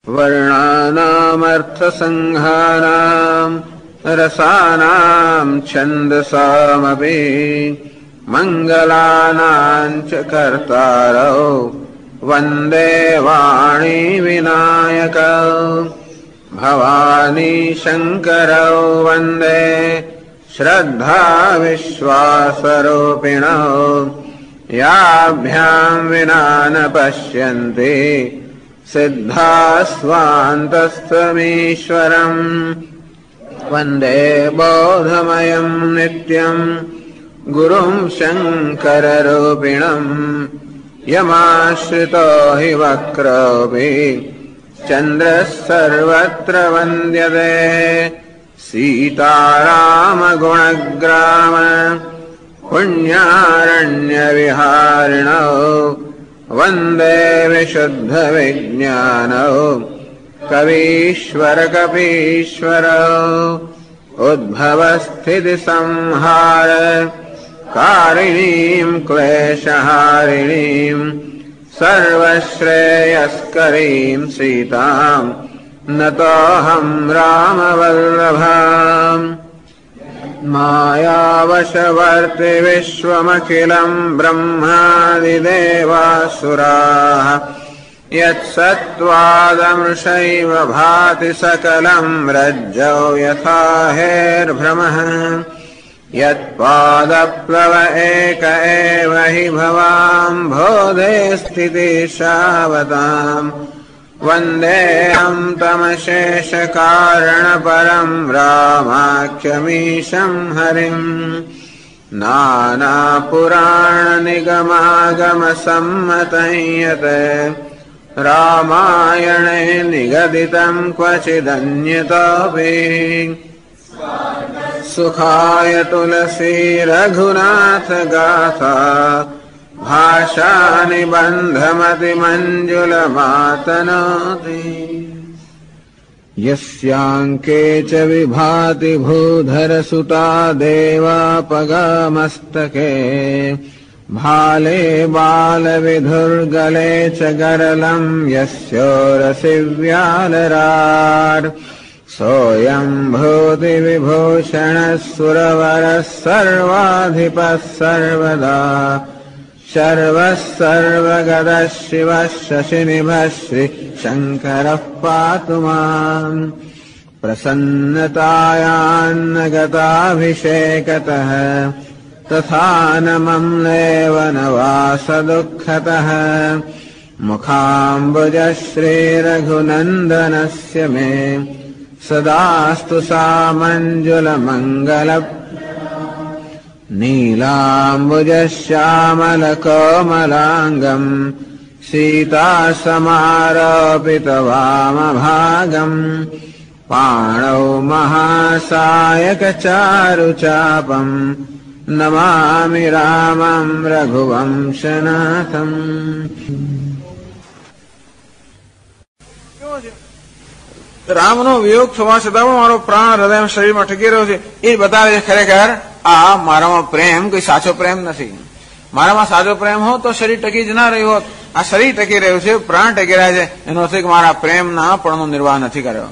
वर्णानामर्थसङ्घानाम् रसानाम् छन्दसामपि मङ्गलानाम् च कर्तारौ वन्दे वाणी विनायकौ भवानी शङ्करौ वन्दे श्रद्धा विश्वासरूपिणौ याभ्याम् विना न पश्यन्ति सिद्धास्वान्तस्तमीश्वरम् वन्दे बोधमयम् नित्यम् गुरुम् शङ्कररूपिणम् यमाश्रितो हि वक्रोऽपि चन्द्रः सर्वत्र वन्द्यते सीतारामगुणग्राम पुण्यारण्यविहारिणौ वन्दे विशुद्धविज्ञानौ कवीश्वरकपीश्वरौ उद्भवस्थितिसंहार कारिणीम् क्लेशहारिणीम् सर्वश्रेयस्करीम् सीताम् नतोऽहम् रामवल्लभाम् मायावशवर्ति विश्वमखिलम् ब्रह्मादिदेवासुराः यत्सत्त्वादमृषैव भाति सकलम् रज्जौ यथा हेर्भ्रमः यत्पादप्लव एक एव हि भवाम् बोधे स्थितिशावताम् वन्देऽहम् तमशेषकारणपरम् रामाख्यमीशम् हरिम् नानापुराणनिगमागमसम्मतं यत् रामायणे निगदितम् क्वचिदन्यतोऽपि सुखाय तुलसी रघुनाथ गाथा भाषा निबन्धमतिमञ्जुलमातनोति यस्याङ्के च विभाति भूधरसुता देवापगामस्तके भाले बालविधुर्गले च गरलम् यस्योरसि व्यालराट् सोऽयम् भूतिविभूषणः सुरवरः सर्वाधिपः सर्वदा शर्वः सर्वगतः शिवः शशिनिभः श्रीशङ्करः पातु माम् प्रसन्नतायान्नगताभिषेकतः तथा न मम्लेव न वासदुःखतः मुखाम्बुजः श्रीरघुनन्दनस्य मे सदास्तु सामञ्जुलमङ्गल नीलाम्बुजश्यामलकोमलाङ्गम् सीतासमारोपितवामभागम् पाणौ महासायकचारुचापम् नमामि रामम् रघुवंशनाथम्। રામનો વિયોગ થવા છતાં પણ મારો પ્રાણ હૃદય શરીરમાં ટકી રહ્યો છે એ બતાવે છે ખરેખર આ મારામાં પ્રેમ કોઈ સાચો પ્રેમ નથી. મારામાં સાચો પ્રેમ હોત તો શરીર ટકી જ ના રહ્યું હોત. આ શરીર ટકી રહ્યું છે, પ્રાણ ટકી રહ્યા છે, એનો અર્થ કે મારા પ્રેમના પણનો નિર્વાહ નથી કર્યો.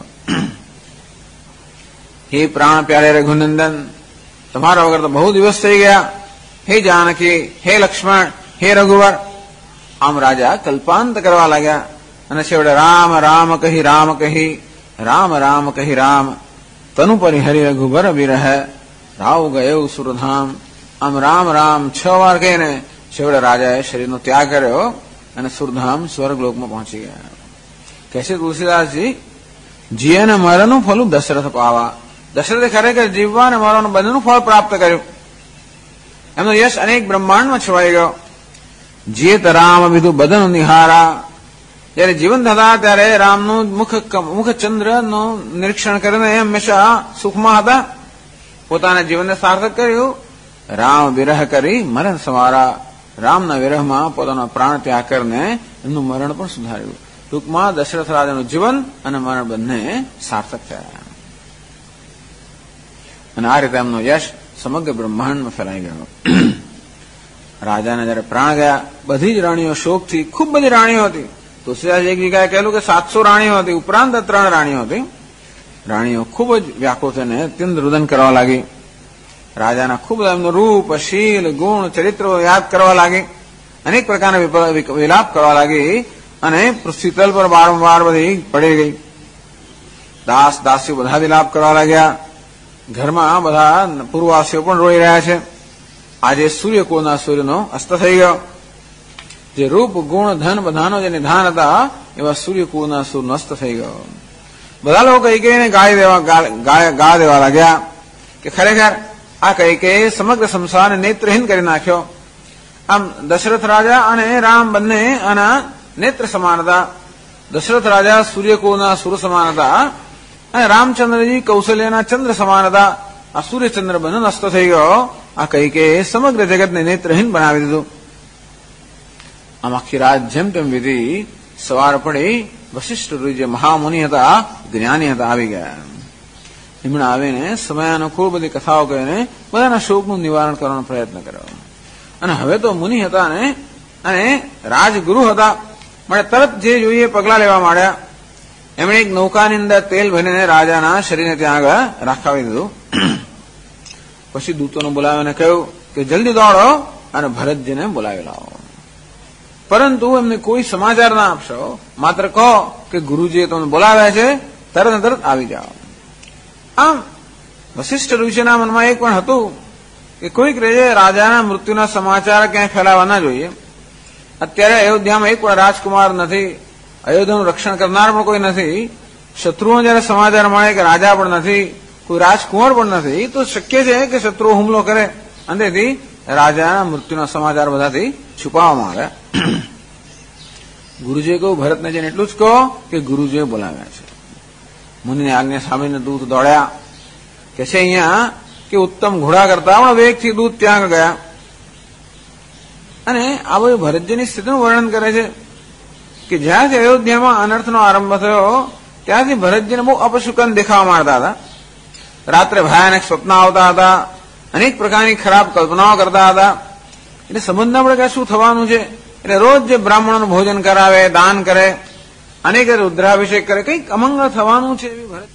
હે પ્રાણ પ્યારે રઘુનંદન, તમારા વગર તો બહુ દિવસ થઈ ગયા. હે જાનકી, હે લક્ષ્મણ, હે રઘુવર. આમ રાજા કલ્પાંત કરવા લાગ્યા અને છેવટે રામ રામ કહી રામ કહી રામ રામ કહી રામ તનુ પરિહરી રઘુબર વિરહ રાવ ગયો સુરધામ. આમ રામ રામ 6 વાર કહીને છેવટે રાજાએ શરીરનો ત્યાગ કર્યો અને સુરધામ સ્વર્ગલોકમાં પહોંચી ગયા. કહે છે તુલસીદાસજી, જીયને મરણનું ફલું દશરથ પાવા. દશરથે ખરેખર જીવવા અને મરવાનું બંનેનું ફળ પ્રાપ્ત કર્યું. એમનો યશ અનેક બ્રહ્માંડમાં છવાઈ ગયો. જીયત રામ વિધુ બદન નિહારા. જયારે જીવન હતા ત્યારે રામનું મુખચંદ્રનું નિરીક્ષણ કરીને હંમેશા સુખમાં હતા. પોતાના જીવનને સાર્થક કર્યું. રામ વિરહ કરી મરણ સંવારા. રામના વિરહમાં પોતાનો પ્રાણ ત્યાગ કરીને એમનું મરણ પણ સુધાર્યું. ટૂંકમાં દશરથ રાજાનું જીવન અને મરણ બંને સાર્થક થયા અને આ રીતે એમનો યશ સમગ્ર બ્રહ્માંડમાં ફેલાઈ ગયો. રાજાને જયારે પ્રાણ ગયા, બધી જ રાણીઓ શોકથી, ખૂબ બધી રાણીઓ હતી, તુલસીદાસ એક જગ્યાએ કહેલું કે 700 રાણીઓ હતી, ઉપરાંત 3 રાણીઓ હતી. રાણીઓ ખૂબ જ વ્યાકુળ થઈને અત્યંત રુદન કરવા લાગી. રાજાના ખૂબ એમનું રૂપ, શીલ, ગુણ, ચરિત્રો યાદ કરવા લાગી. અનેક પ્રકારના વિલાપ કરવા લાગી અને શીતલ પર વારંવાર બધી પડી ગઈ. દાસ દાસીઓ બધા વિલાપ કરવા લાગ્યા. ઘરમાં બધા પૂર્વવાસીઓ પણ રોઈ રહ્યા છે. આજે સૂર્યકુળના સૂર્યનો અસ્ત થઈ ગયો. જે રૂપ, ગુણ, ધન બધાનો જે નિધાન હતા એવા સૂર્યકુળના સૂર્યનો અસ્ત થઈ ગયો. બધા લોકો કૈકેયીને ગાળા દેવા લાગ્યા કે ખરેખર આ કૈકેયી સમગ્ર સંસારને નેત્રહીન કરી નાખ્યો. આમ દશરથ રાજા અને રામ બંને આના નેત્ર સમાન હતા. દશરથ રાજા સૂર્યકુળના સૂર્ય સમાન હતા અને રામચંદ્રજી કૌશલ્યના ચંદ્ર સમાન હતા. આ સૂર્યચંદ્ર બંને અસ્ત થઈ ગયો. આ કૈકેયીએ સમગ્ર જગતને નેત્રહીન બનાવી દીધું. આમ આખી રાત જેમ તેમ વિધિ સવાર પડી વશિષ્ઠ જે મહામુનિ હતા, જ્ઞાની હતા, આવી ગયા. એમણે આવીને સમયાનુકૂળ બધી કથાઓ કહીને બધાના શોકનું નિવારણ કરવાનો પ્રયત્ન કર્યો. અને હવે તો મુનિ હતા ને અને રાજગુરુ હતા, મને તરત જે જોઈએ પગલા લેવા માંડ્યા. એમણે એક નૌકાની અંદર તેલ ભરીને રાજાના શરીરને ત્યાં આગળ રાખાવી દીધું. પછી દૂતોને બોલાવીને કહ્યું કે જલ્દી દોડો અને ભરતજીને બોલાવી લાવો. પરંતુ એમને કોઈ સમાચાર ના આપશો, માત્ર કહો કે ગુરુજીએ તમને બોલાવ્યા છે, તરત ને તરત આવી જાઓ. આમ વશિષ્ઠ ઋષિના મનમાં એક પણ હતું કે કોઈક રીતે રાજાના મૃત્યુના સમાચાર ક્યાંય ફેલાવા ના જોઈએ. અત્યારે અયોધ્યામાં એક પણ રાજકુમાર નથી, અયોધ્યાનું રક્ષણ કરનાર પણ કોઈ નથી. શત્રુઓ જયારે સમાચાર મળે કે રાજા પણ નથી, કોઈ રાજકુમાર પણ નથી, તો શક્ય છે કે શત્રુઓ હુમલો કરે. અંતેથી રાજાના મૃત્યુના સમાચાર બધાથી છુપાવવામાં આવ્યા. ગુરુજીએ કહ્યું, ભરતને જઈને એટલું જ કહો કે ગુરુજીએ બોલાવ્યા છે. મુનિની આજ્ઞા સાંભળીને દૂત દોડ્યા. કે છે અહીંયા કે ઉત્તમ ઘોડા કરતા પણ વેગથી દૂત ત્યાં ગયા. અને આ બધું ભરતજીની સ્થિતિનું વર્ણન કરે છે કે જ્યાંથી અયોધ્યામાં અનર્થનો આરંભ થયો ત્યાંથી ભરતજીને બહુ અપશુકન દેખાવા માંડતા હતા. રાત્રે ભયાનક સ્વપ્ન આવતા હતા, અનેક પ્રકારની ખરાબ કલ્પનાઓ કરતા હતા. એટલે સમજના પડે કે શું થવાનું છે. એટલે રોજ જે બ્રાહ્મણોનું ભોજન કરાવે, દાન કરે, અનેક રુદ્રાભિષેક કરે, કંઈક અમંગળ થવાનું છે એવી ભરત.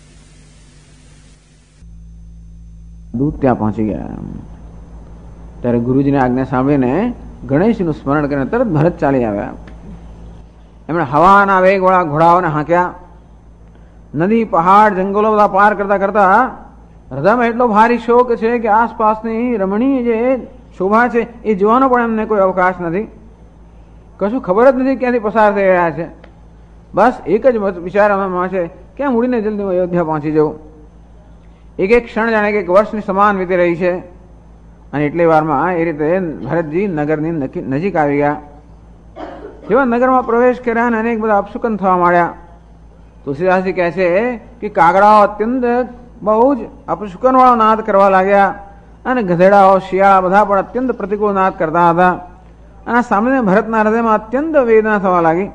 દૂત ત્યાં પહોંચી ગયા. ત્યારે ગુરુજીની આજ્ઞા સાંભળીને ગણેશનું સ્મરણ કરીને તરત ભરત ચાલી આવ્યા. એમણે હવાના વેગવાળા ઘોડાઓને હાંક્યા. નદી, પહાડ, જંગલો બધા પાર કરતા કરતા હૃદયમાં એટલો ભારી શોક છે કે આસપાસની રમણીય જે શોભા છે એ જોવાનો પણ એમને કોઈ અવકાશ નથી. કશું ખબર જ નથી ક્યાંથી પસાર થઈ રહ્યા છે. બસ એક જ વિચાર એમાં છે, ક્યાં ઉડીને જલ્દી અયોધ્યા પહોંચી જવું. એક એક ક્ષણ જાણે કે એક વર્ષની સમાન વીતી રહી છે. અને એટલી વારમાં એ રીતે ભરતજી નગરની નજીક આવી ગયા. જેવા નગરમાં પ્રવેશ કર્યા અને અનેક બધા અપશુકન થવા માંડ્યા. તુલસીદાસજી કહે છે કે કાગડાઓ અત્યંત બહુ જ અપશુકન વાળો નાદ કરવા લાગ્યા અને ગધેડાઓ, શિયાળા બધા પણ અત્યંત પ્રતિકૂળ નાદ કરતા હતા. અને સામાન્ય ભરતના હૃદયમાં અત્યંત વેદના થવા લાગી.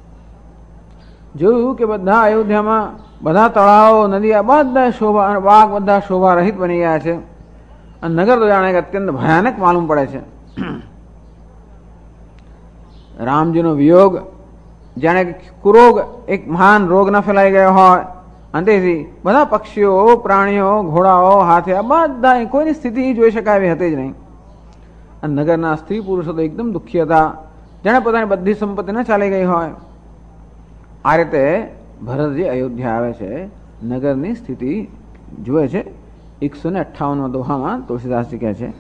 જોયું કે બધા અયોધ્યામાં બધા તળાવો, નદીઓ બધા શોભા અને બાગ બધા શોભા રહિત બની ગયા છે. અને નગર તો જાણે કે અત્યંત ભયાનક માલુમ પડે છે. રામજીનો વિયોગ જાણે કે કુરોગ, એક મહાન રોગ ન ફેલાઈ ગયો હોય. અંતેથી બધા પક્ષીઓ, પ્રાણીઓ, ઘોડાઓ, હાથી આ બધા કોઈની સ્થિતિ જોઈ શકાય એવી હતી જ નહીં. અને નગરના સ્ત્રી પુરુષો તો એકદમ દુઃખી હતા, જાણે પોતાની બધી સંપત્તિ ન ચાલી ગઈ હોય. આ રીતે ભરતજી અયોધ્યા આવે છે, નગરની સ્થિતિ જુએ છે. 158 દોહામાં તુલસીદાસજી કહે છે,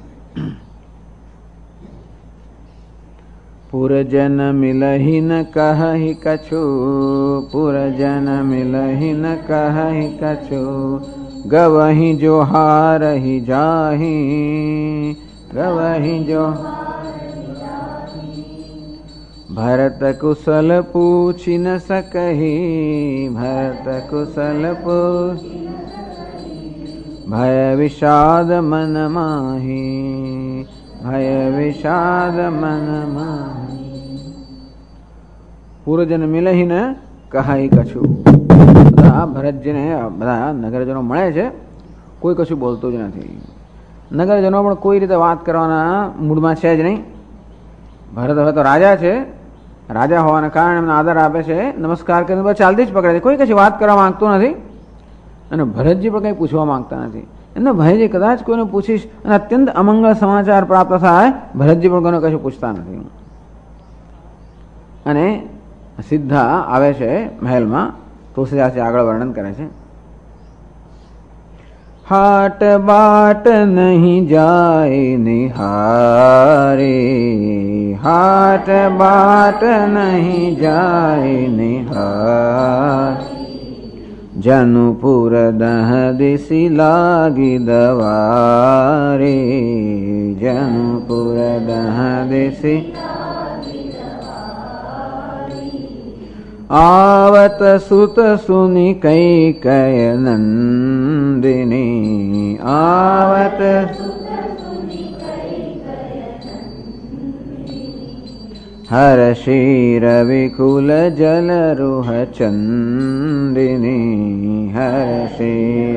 પુરજન મિલહિ ન કહી કછુ, પુરજન મિલહિ ન કહી કછુ, ગવહી જો હારહી જાહી, ગવહી જો. ભરત કુશલ પૂછી ન सकही, ભરત કુશલ પૂછી, ભય વિષાદ મન માહી, ભય વિષાદ મન માહી. પૂર્વજન મિલહી ન કહી કછું. બધા ભરતજીને બધા નગરજનો મળે છે, કોઈ કશું બોલતું જ નથી. નગરજનો પણ કોઈ રીતે વાત કરવાના મૂડમાં છે જ નહીં. ભરત હવે તો રાજા છે, રાજા હોવાના કારણે એમને આદર આપે છે, નમસ્કાર કરીને બસ ચાલતી જ પકડે છે, કોઈ કશી વાત કરવા માંગતું નથી. અને ભરતજી પણ કંઈ પૂછવા માંગતા નથી. એમને ભય છે કદાચ કોઈને પૂછીશ અને અત્યંત અમંગળ સમાચાર પ્રાપ્ત થાય, ભરતજી પણ કોઈને કશું પૂછતા નથી. અને સીધા આવે છે મહેલમાં. તુલસીદાસજી આગળ વર્ણન કરે છે. हाट बाट नहीं जाए निहारे, हाट बाट नहीं जाए निहार, जनुपुर दह दिसी लागी दवारे, जनुपुर दह दिसी आवत सुत सुनि कई कय नंदिनी, आवत हर्षि रविकुल जल रुह चंदिनी, हर्षि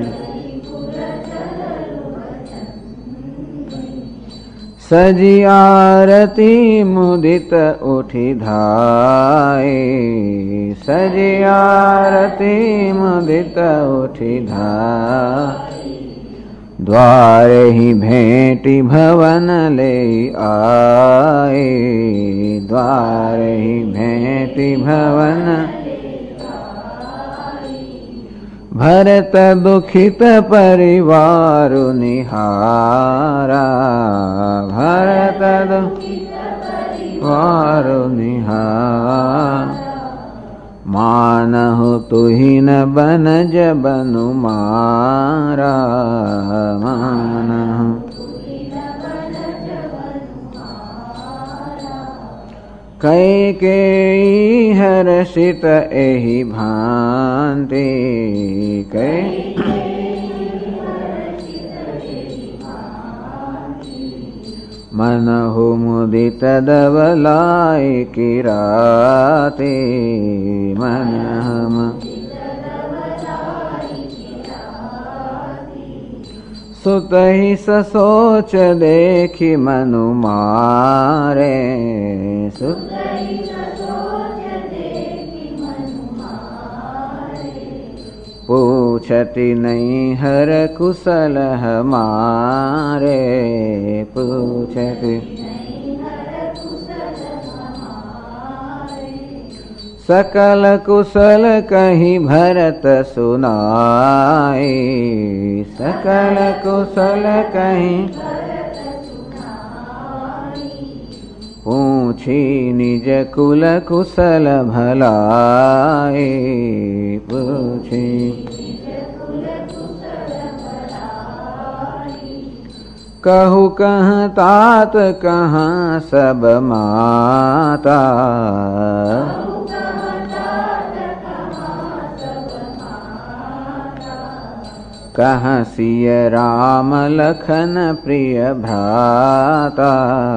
सजी आरती मुदित उठी धाये, सजी आरती मुदित उठी धाये, द्वारे ही भेंटी भवन ले आए, द्वारे ही भेंटी भवन भरत दुखित परिवार निहारा, भरत दुखित परिवार निहार, मानहु तुहि न बनज बनु मारा, मानहु कैकेयी हर्षित एहि भांति, मनहु मुदित दवलाई किराते, मनहु सुतहि ससोच देखि मनु मारे, सुतहि ससोच देखि मनु मारे, पूछति नहीं हर कुशल हमारे, पूछति सकल कुशल कही भरत सुनाए, सकल कुशल कही पूछी निज कुल कुशल भलाए, पूछी कहु कहाँ तात कहाँ सब माता, कहाँ सिय राम लखन प्रिय भ्राता,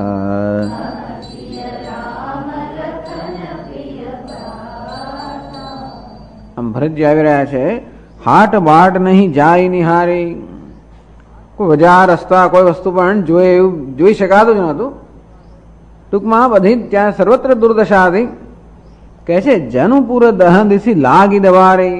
આમ ભરતજી આવી રહ્યા છે. હાટ બાટ નહીં જાય નિહારી, કોઈ બજાર રસ્તા કોઈ વસ્તુ પણ જોઈએ એવું જોઈ શકાતું જ નહોતું. ટૂંકમાં બધી ત્યાં સર્વત્ર દુર્દશા હતી. કહે છે જનુપુર દહન દિશી લાગી દવારે,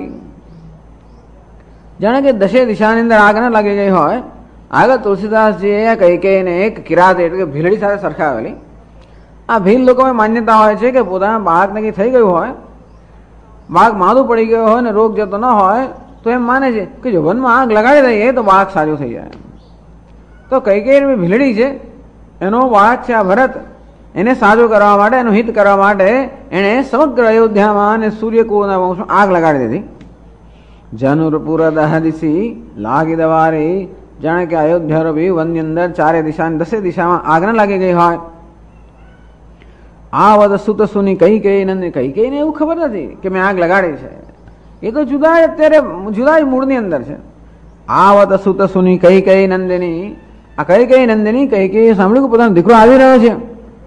જાણે કે દશે દિશાની અંદર આગ ના લાગી ગઈ હોય. આગળ તુલસીદાસજીએ કૈકેયીને એક કિરાત એટલે કે ભીલડી સાથે સરખાવેલી. આ ભીલ લોકોમાં માન્યતા હોય છે કે પોતાના બાળકને કંઈ થઈ ગયું હોય, બાળક માદું પડી ગયો હોય ને રોગ જતો ન હોય તો એમ માને છે કે જો વનમાં આગ લગાડી દઈએ તો બાળક સારું થઈ જાય. તો કૈકેયી ભીલડી છે, એનો બાળક છે આ ભરત, એને સાજો કરવા માટે, એનું હિત કરવા માટે એણે સમગ્ર અયોધ્યામાં અને સૂર્યકુળના વંશમાં આગ લગાડી દીધી. જનુપુર દહ દિશી લાગી દવારે, જાણે કે અયોધ્યા બી વનની અંદર ચારે દિશા દસે દિશામાં આગ ન લાગી ગઈ હોય. આ વદ સુત સુની કૈકેયી નંદિની, કૈકેયીને એવું ખબર નથી કે મેં આગ લગાડી છે, એ તો જુદા અત્યારે જુદા મૂળની અંદર છે. આ વદ સુત સુની કૈકેયી નંદિની, આ કૈકેયી નંદિની કૈકેયી સાંભળ્યું કે પોતાનો દીકરો આવી રહ્યો છે.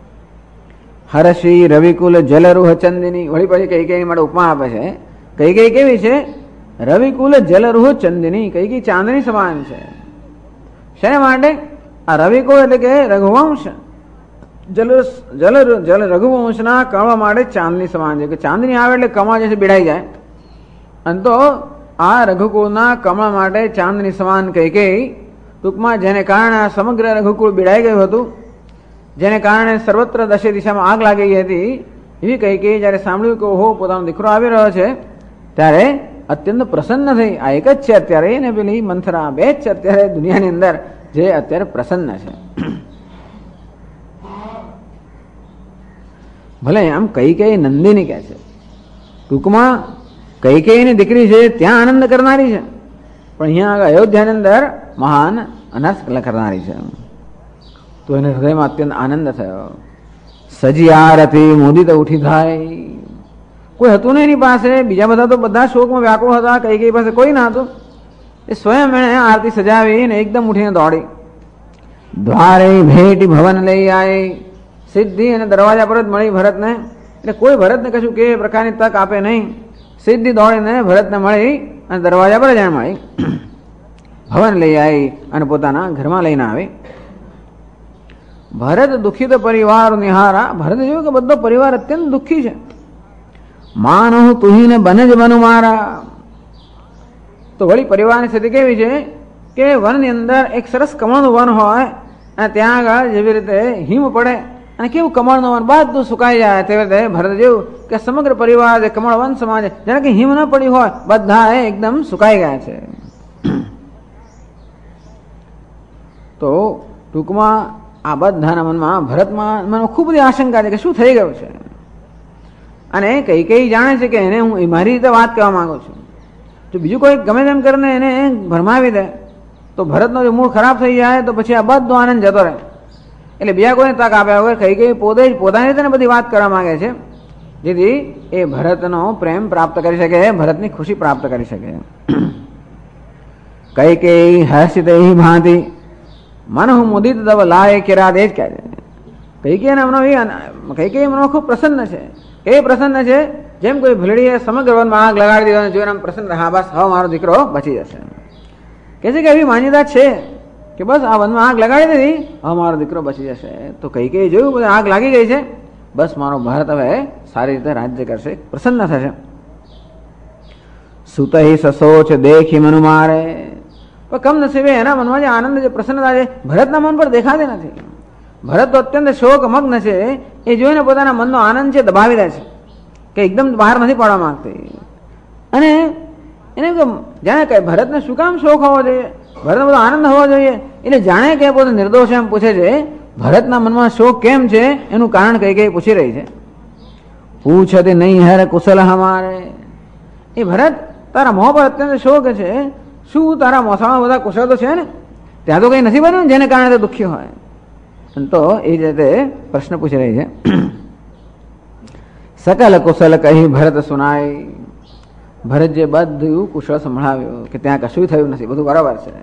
હર્ષિ રવિકુલ જલરુહ ચંદિની, વળી પછી કૈકેયી માટે ઉપમા આપે છે. કૈકેયી કેવી છે? રવિકુલ જલરુહ ચંદિની, કૈકેયી ચાંદની સમાન છે. શેને માટે? આ રવિકુળ એટલે કે રઘુવંશ, જલ રઘુવંશના કમળ માટે ચાંદની સમાન છે કે ચાંદની આવે એટલે કમળ જે છે બેડાઈ જાય. અને તો આ રઘુકુળના કમળ માટે ચાંદની સમાન કૈકેયી, ટૂંકમાં જેને કારણે આ સમગ્ર રઘુકુળ બેડાઈ ગયું હતું, જેને કારણે સર્વત્ર દશે દિશામાં આગ લાગી ગઈ હતી, એવી કૈકેયી જયારે સાંભળ્યું કે ઓહો પોતાનો દીકરો આવી રહ્યો છે ત્યારે અત્યંત પ્રસન્ન થઈ. આ એક જ છે અત્યારે ને પેલી મંથરા, બે જ છે અત્યારે દુનિયાની અંદર જે અત્યારે પ્રસન્ન છે. ભલે આમ કૈકેયી નંદિની કહે છે, ટૂંકમાં કૈકેયીની દીકરી છે ત્યાં આનંદ કરનારી છે, પણ અહીંયા અયોધ્યાની અંદર મહાન અનર્થ કરનારી છે. તો એને હૃદયમાં અત્યંત આનંદ થયો. સજિયારથી મોદી તો ઉઠી થાય. કોઈ હતું ને એની પાસે, બીજા બધા તો બધા શોકમાં વ્યાકુળ હતા, કૈકેયી પાસે કોઈ ના હતું. એ સ્વયં એણે આરતી સજાવી ને એકદમ ઉઠીને દોડી. દ્વારે ભેટી ભવન લઈ આવી, સીધી અને દરવાજા પર જ મળી ભરતને. એટલે કોઈ ભરતને કશું કે પ્રકારની તક આપે નહીં, સીધી દોડીને ભરતને મળી અને દરવાજા પર જ મળી. ભવન લઈ આવી અને પોતાના ઘરમાં લઈને આવી. ભરત દુઃખિત પરિવાર નિહારા. ભરત જોયું કે બધો પરિવાર અત્યંત દુઃખી છે. માનહુ તુહીને બને જ બનુ મારા. તો વળી પરિવારની સ્થિતિ કેવી છે કે વનની અંદર એક સરસ કમળનું વન હોય અને ત્યાં આગળ જેવી રીતે હિમ પડે અને કેવું કમળનું વન બધું સુકાઈ જાય, તેવી રીતે ભરત જેવું કે સમગ્ર પરિવાર જે કમળ વન સમાન છે, જાણે કે હિમ ન પડી હોય, બધા એકદમ સુકાઈ ગયા છે. તો ટૂંકમાં આ બધાના મનમાં ભરતમાં ખૂબ બધી આશંકા છે કે શું થઈ ગયું છે. અને કૈકેયી જાણે છે કે એને હું મારી રીતે વાત કહેવા માંગુ છું, જો બીજું કોઈ ગમે તેમ કરીને એને ભરમાવી દે તો ભરતનો જો મૂળ ખરાબ થઈ જાય તો પછી આ બધો આનંદ જતો રહે. એટલે બીજા કોઈને તક આપ્યા વગર કૈકેયી પોતે જ પોતાની રીતે બધી વાત કરવા માંગે છે, જેથી એ ભરતનો પ્રેમ પ્રાપ્ત કરી શકે, ભરતની ખુશી પ્રાપ્ત કરી શકે. કૈકેયી હર્ષિત ભાંતિ મનહુ મુદિત તવ લાય કિરાત. એ જ કહે છે કૈકેયી મનો ખૂબ પ્રસન્ન છે. એ પ્રસન્ન છે જેમ કોઈ ભીલડીએ સમગ્ર વનમાં આગ લગાડી દીધો અને જોઈને પ્રસન્ન, હા બસ હવે મારો દીકરો બચી જશે. કહે છે કે એવી માન્યતા છે કે બસ આ વનમાં આગ લગાડી દીધી, હવે મારો દીકરો બચી જશે. તો કૈકેયી જોયું બધું આગ લાગી ગઈ છે, બસ મારો ભરત હવે સારી રીતે રાજ્ય કરશે, પ્રસન્ન થશે. સુતહી સસોચ દેખી મનુ મારે. પણ કમનસીબે એના મનમાં જે આનંદ, જે પ્રસન્નતા છે ભરતના મન પર દેખાતી નથી. ભરત તો અત્યંત શોકમગ્ન છે, એ જોઈને પોતાના મનનો આનંદ છે દબાવી દે છે કે એકદમ બહાર નથી પાડવા માંગતી. અને એને જાણે કે ભરતને શું કામ શોખ હોવો જોઈએ, ભરતને બધો આનંદ હોવો જોઈએ. એટલે જાણે કે પોતે નિર્દોષ એમ પૂછે છે. ભરતના મનમાં શોક કેમ છે એનું કારણ કઈ પૂછી રહી છે. પૂછતી નહીં હેર કુશલ હમારે. એ ભરત તારા મોં પર અત્યંત શોક છે, શું તારા મોસામાં બધા કુશળ તો છે ને, ત્યાં તો કઈ નથી બન્યું જેને કારણે દુઃખી હોય. તો એ રીતે પ્રશ્ન પૂછી રહી છે. સકલ કુશલ કહી ભરત સુનાય. ભરત જે બધું કુશળ સંભળાવ્યું કે ત્યાં કશું થયું નથી, બધું બરાબર છે.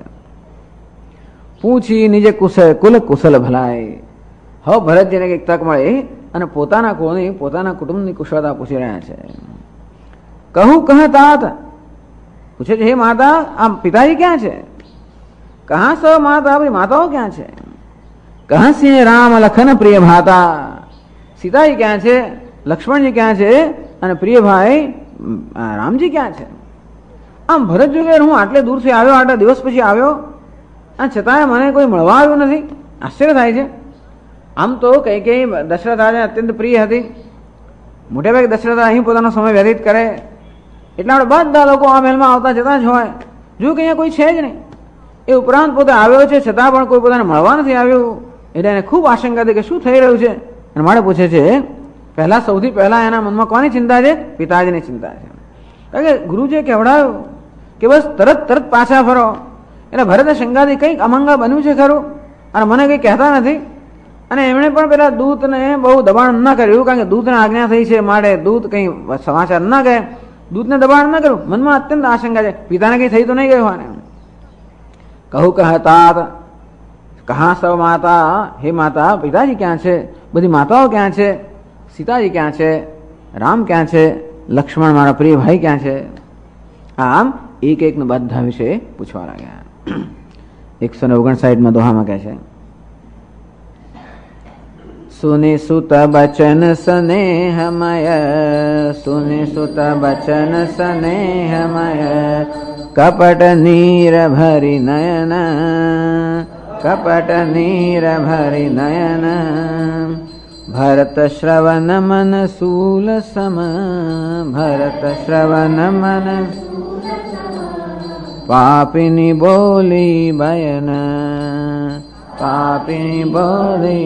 પૂછી નીજે કુલ કુશલ ભલાય. હવે ભરતજીને એક તક મળે અને પોતાના કોની, પોતાના કુટુંબની કુશળતા પૂછી રહ્યા છે. કહું કહ તાત. પૂછે છે હે માતા, આમ પિતાજી ક્યાં છે? કહા સ માતા, આપણી માતાઓ ક્યાં છે? કહા સિંહ રામ લખન પ્રિય ભાતા. સીતાજી ક્યાં છે, લક્ષ્મણજી ક્યાં છે અને પ્રિય ભાઈ રામજી ક્યાં છે? આમ ભરત જો કે હું આટલે દૂરથી આવ્યો, આટલા દિવસ પછી આવ્યો અને છતાંય મને કોઈ મળવા આવ્યું નથી. આશ્ચર્ય થાય છે. આમ તો કૈકેયી દશરથ રાજાને અત્યંત પ્રિય હતી. મોટે ભાગે દશરથ અહીં પોતાનો સમય વ્યતીત કરે, એટલા આપણે બધા લોકો આ મહેલમાં આવતા જતા જ હોય. જો કે અહીંયા કોઈ છે જ નહીં. એ ઉપરાંત પોતે આવ્યો છે છતાં પણ કોઈ પોતાને મળવા નથી આવ્યું. એટલે એને ખૂબ આશંકા હતી કે શું થઈ રહ્યું છે. અને મારે પૂછે છે, પહેલા સૌથી પહેલા એના મનમાં કોની ચિંતા છે? પિતાજીની ચિંતા છે. કારણ કે ગુરુજીએ કહેવડાવ્યું કે બસ તરત પાછા ફરો. એટલે ભરતે શંકાથી કંઈક અમંગળ બન્યું છે ખરું અને મને કંઈ કહેતા નથી. અને એમણે પણ પેલા દૂતને બહુ દબાણ ન કર્યું, કારણ કે દૂતને આજ્ઞા થઈ છે માટે દૂત કંઈ સમાચાર ન કહે, દૂતને દબાણ ન કર્યું. મનમાં અત્યંત આશંકા છે પિતાને કંઈ થઈ તો નહીં ગયું હોય ને. કહું કહતા કહા સૌ માતા. હે માતા, પિતાજી ક્યાં છે? બધી માતાઓ ક્યાં છે? સીતાજી ક્યાં છે? રામ ક્યાં છે? લક્ષ્મણ મારા પ્રિય ભાઈ ક્યાં છે? આમ એક એકને બધા વિશે પૂછવા લાગ્યા. 159 દોહામાં કહે છે, सुनि सुत बचन स्नेहमय, सुनि सुत बचन स्नेहमय, कपट नीर भरि नयन, कपट नीर भरि नयन, भरत श्रवण मन सूल सम, भरत श्रवण मन पापिनी बोली बयन, पापिनी बोली।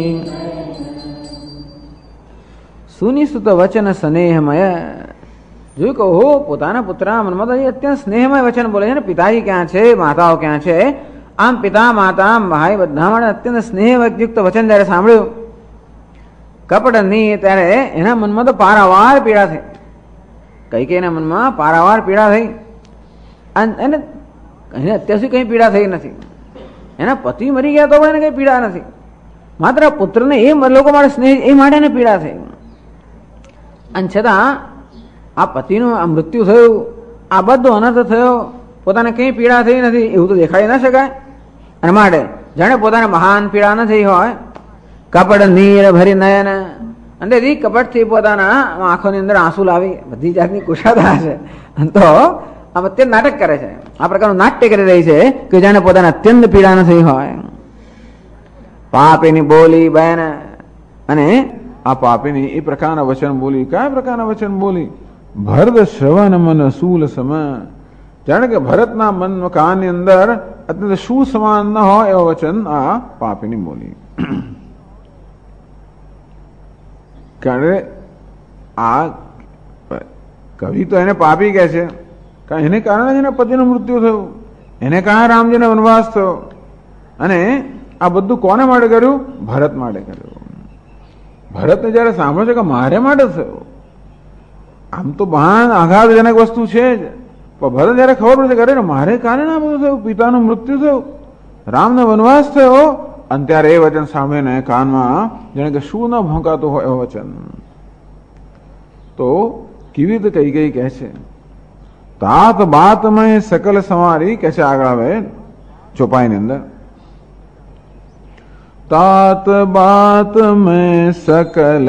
सुनी सुत वचन स्नेहमय, जो કહો પોતાના પુત્રના મનમાં તો અત્યંત સ્નેહમય વચન બોલે છે ને, પિતાજી ક્યાં છે, માતાઓ ક્યાં છે, આમ પિતા માતા ભાઈ બધા માટે અત્યંત સ્નેહયુક્ત વચન જયારે સાંભળ્યું કપટ ની, ત્યારે એના મનમાં તો પારાવાર પીડા થઈ, કૈકેયીના મનમાં પારાવાર પીડા થઈ, એને અત્યાર સુધી કઈ પીડા થઈ નથી, એના પતિ મરી ગયા તો પણ એને કઈ પીડા નથી, માત્ર પુત્રને એ લોકો માટે સ્નેહ, એ માટે એને પીડા થઈ, અને છતાં આ પતિનું આ મૃત્યુ થયું, આ બધો અનર્થ થયો, પોતાને કઈ પીડા થઈ નથી એવું તો દેખાડી ના શકાય, અને માટે જાણે પોતાને મહાન પીડા ન થઈ હોય, કપટ નીર ભરી નયન, અને એ કપટથી પોતાના આંખોની અંદર આંસુ લાવી બધી જાતની કુશળતા છે, તો આમ અત્યંત નાટક કરે છે, આ પ્રકારનું નાટ્ય કરી રહી છે કે જાણે પોતાને અત્યંત પીડા ન થઈ હોય. પાપીની બોલી બહેન, અને આ પાપીની એ પ્રકારના વચન બોલી, કયા પ્રકારના વચન બોલી? ભરત શ્રવણ મન શૂલ સમ, જાણે કે ભરતના મન કાનની અંદર અત્યંત શું સમાન ન હોય એવા વચન આ પાપીની બોલી. કારણ આ કવિ તો એને પાપી કહે છે, કારણ એને કારણે જ એના પતિનું મૃત્યુ થયું, એને કારણે રામજીને વનવાસ થયો, અને આ બધું કોને માટે કર્યું? ભરત માટે કર્યું. ભરતને જયારે સાંભળે છે કે મારે માટે થયું, આમ તો મહાન આઘાતજનક વસ્તુ છે જ, પણ ભરત જયારે ખબર પડશે કે અરે મારે કારણે આ બધું થયું, પિતાનું મૃત્યુ થયું, રામને વનવાસ થયો, અને ત્યારે એ વચન સાંભળીને કાનમાં જાણે કે શું ન ભોંકાતું હોય એ વચન. તો કેવી રીતે કૈકેયી કહે છે, તાત બાત મેં સકલ સંવારી, કહે છે આગળ આવે ચોપાઈની અંદર, तात बात में सकल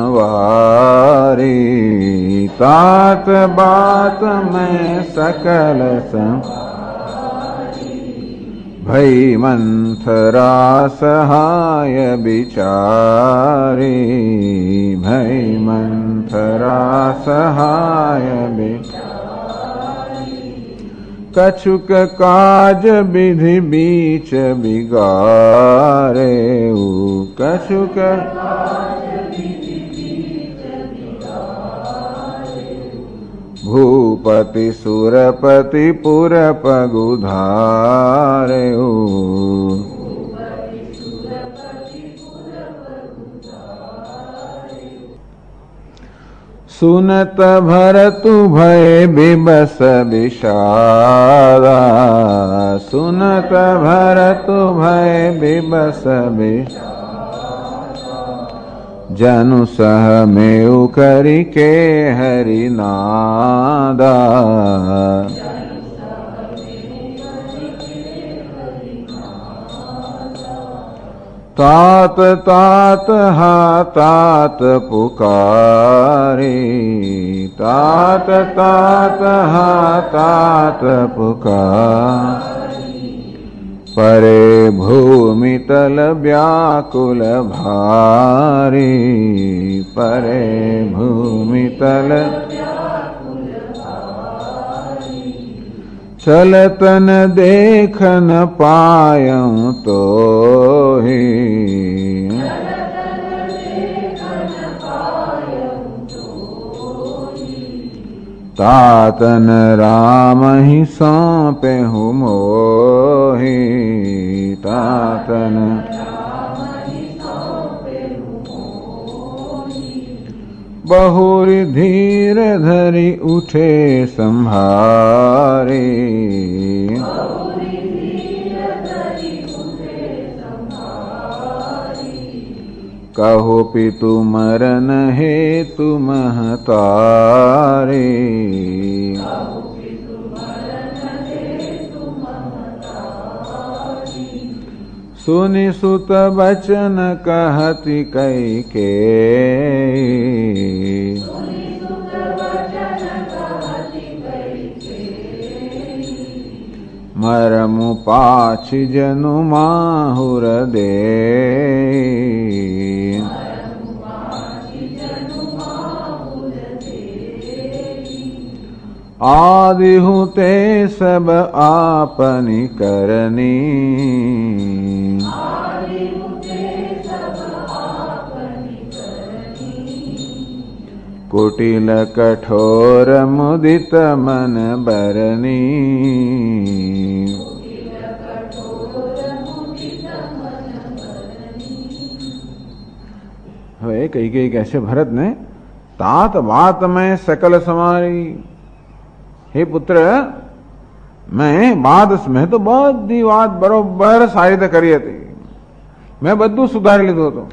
संवारी, तात बात में सकल संवारी, भई मंथरा सहाय बिचारी, भई मंथरा सहाय बिचारी, कछुक काज विधि बीच बिगारे, कछुक भूपति सुरपति पुरप गुधारे, सुनत भरतु भय बिबस विषादा, सुनत भरतु भय बिबस विषादा, जनु सह मेउ करि के हरिनादा, तात तात हा तात पुकारी, तात तात हा तात पुकारी, परे भूमि तल व्याकुल भारी, परे भूमि तल चलतन देखन पायं तो ही, तातन राम ही सौंपे हूँ मोही, तातन बहुरी धीर धरी उठे संभारे, कहो पितु मरन हेतु महतारे, सुनि सुत बचन कहति कैकेयी, मरमु पाछि जनु माहुर देई, आदि हुते सब आपनि करनी, कुटिल कठोर मुदित मन बरनी, હવે કઈ કઈ કહે છે ભરતને, तात बात में सकल समारी, हे पुत्र મેં તો બધી વાત બરોબર સારી રીતે કરી હતી, મેં બધું સુધારી લીધું હતું.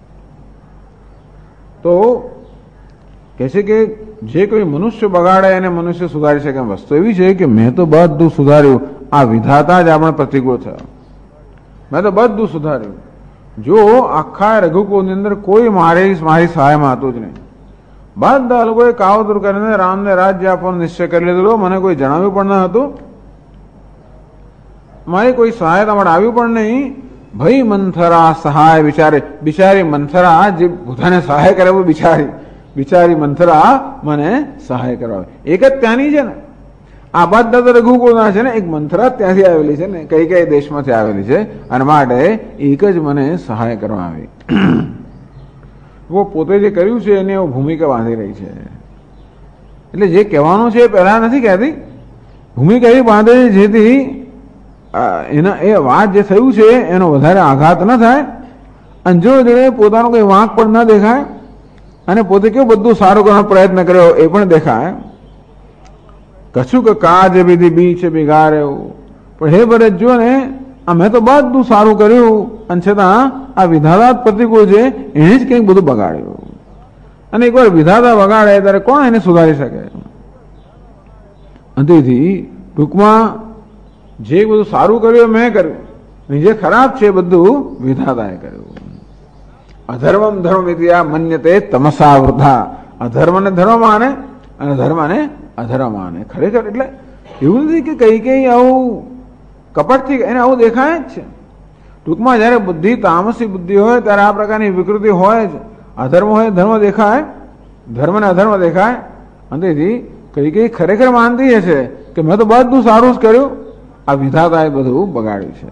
તો કહે છે કે જે કોઈ મનુષ્ય બગાડે એને મનુષ્ય સુધારી શકે. વસ્તુ એવી છે કે મેં તો બધું સુધાર્યું, આ વિધાતા જ આપણે પ્રતિકૂળ થયો. મેં તો બધું સુધાર્યું. જો આખા રઘુકુળની અંદર કોઈ મારી સહાયમાં હતું જ નહીં. બધા લોકોએ કાવતરું કરીને રામને રાજ્ય આપવાનો નિશ્ચય કરી લીધેલો. મને કોઈ જણાવ્યું પણ ન હતું, મારી કોઈ સહાયતા માટે આવ્યું પણ નહીં. ભાઈ મંથરા સહાય વિચારે, બિચારી મંથરા જે પોતાને સહાય કરે એવું બિચારી મંથરા મને સહાય કરવા એક જ ત્યાંની છે ને. આ બધા તો રઘુકુળના છે ને, એક મંથરા ત્યાંથી આવેલી છે ને, કઈ કઈ દેશમાંથી આવેલી છે, અને માટે એક જ મને સહાય કરવા આવી. પોતે જે કર્યું છે એને ભૂમિકા બાંધી રહી છે. એટલે જે કહેવાનું છે એ પહેલા નથી કહેતી, ભૂમિકા એ બાંધે છે જેથી એના એ વાત જે થયું છે એનો વધારે આઘાત ન થાય, અને જો પોતાનો કોઈ વાંક પણ ન દેખાય, અને પોતે કેવું બધું સારું કરવાનો પ્રયત્ન કર્યો એ પણ દેખાય. કશું કે કાજ વિધિ બીચ બિગાડે એવું. પણ હે ભરત જો ને, મેં તો બધું સારું કર્યું, અને છતાં આ વિધાતા પ્રતિકૂળ છે એને જ કંઈક બધું બગાડ્યું. અને એકવાર વિધાતા બગાડે ત્યારે કોણ એને સુધારી શકે? તેથી ટૂંકમાં જે બધું સારું કર્યું મેં કર્યું, જે ખરાબ છે બધું વિધાતાએ કર્યું. અધર્મમ ધર્મ વિદ્યા મન્યતે તમસા વૃથા. અધર્મને ધર્મ માને અને ધર્મને અધર્મ માને. ખરેખર એટલે એવું નથી કે કઈ આવું કપટથી એને આવું દેખાય જ છે. ટૂંકમાં જયારે બુદ્ધિ તામસી બુદ્ધિ હોય ત્યારે આ પ્રકારની વિકૃતિ હોય જ. અધર્મ હોય ધર્મ દેખાય, ધર્મ ને અધર્મ દેખાય. અને તેથી કઈ ખરેખર માનતી હશે કે મેં તો બધું સારું જ કર્યું, આ વિધાતાએ બધું બગાડ્યું છે.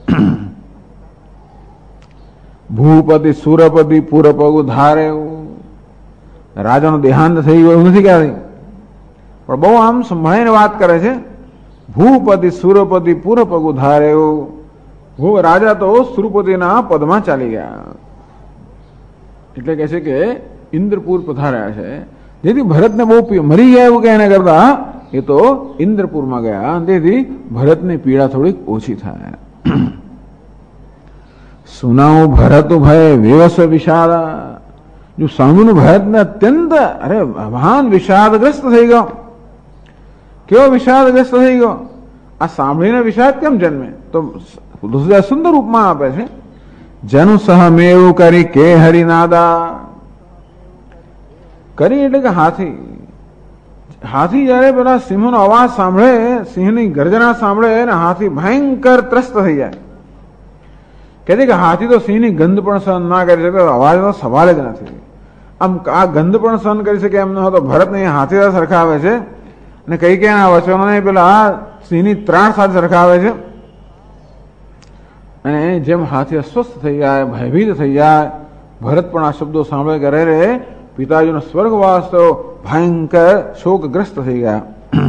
ભૂપતિ સુરપતિ પૂરપગુ ધારે. રાજાનો દેહાંત થઈ ગયો એવું નથી કહેતી, પણ બહુ આમ સંભાળીને વાત કરે છે. ભૂપતિ સુરપતિ પૂરપગુ ધારે. રાજા તો સુરપતિના પદમાં ચાલી ગયા. એટલે કહે છે કે ઇન્દ્રપુર પધાર્યા છે. જેથી ભરતને બહુ મરી ગયા એવું કે એના કરતા એ તો ઇન્દ્રપુરમાં ગયા, તેથી ભરતની પીડા થોડીક ઓછી થાય. સુનાઉ ભરત ભય વિવસ વિષાદ. જો સાંભળ્યું ભરતને અત્યંત મહાન વિષાદગ્રસ્ત થઈ ગયો. કેવો વિષાદગ્રસ્ત થઈ ગયો! આ સાંભળીને વિષાદ કેમ જન્મે? તો સુંદર ઉપમા આપે છે. જનુ સહમેવું કરી કે હરિનાદા. કરી એટલે કે હાથી. હાથી જયારે પેલા સિંહનો અવાજ સાંભળે, સિંહની ગર્જના સાંભળે ને હાથી ભયંકર ત્રસ્ત થઈ જાય. કહે કે હાથી તો સિંહની ગંધ પણ સહન ના કરી શકે, અવાજનો સવાલ જ નથી. આમ આ ગંધ પણ સહન કરી શકે એમ ન હતો. ભરતને હાથી સરખાવે છે અને કઈ કઈ વચનોને પેલા સિંહની ત્રાણ સાથે સરખાવે છે. અને જેમ હાથી અસ્વસ્થ થઈ જાય, ભયભીત થઈ જાય, ભરત પણ આ શબ્દો સાંભળે કરે રે પિતાજીનો સ્વર્ગવાસ તો ભયંકર શોકગ્રસ્ત થઈ ગયા.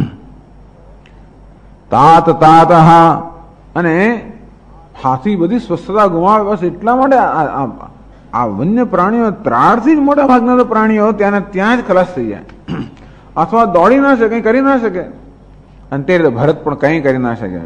તાત અને હાથી બધી સ્વસ્થતા ગુમાવે બસ એટલા માટે આ વન્ય પ્રાણીઓ ત્રાળથી જ મોટા ભાગના પ્રાણીઓ ત્યાં જ ખલાસ થઈ જાય, અથવા દોડી ના શકે, કંઈ કરી ના શકે. અને તે રીતે ભરત પણ કંઈ કરી ના શકે.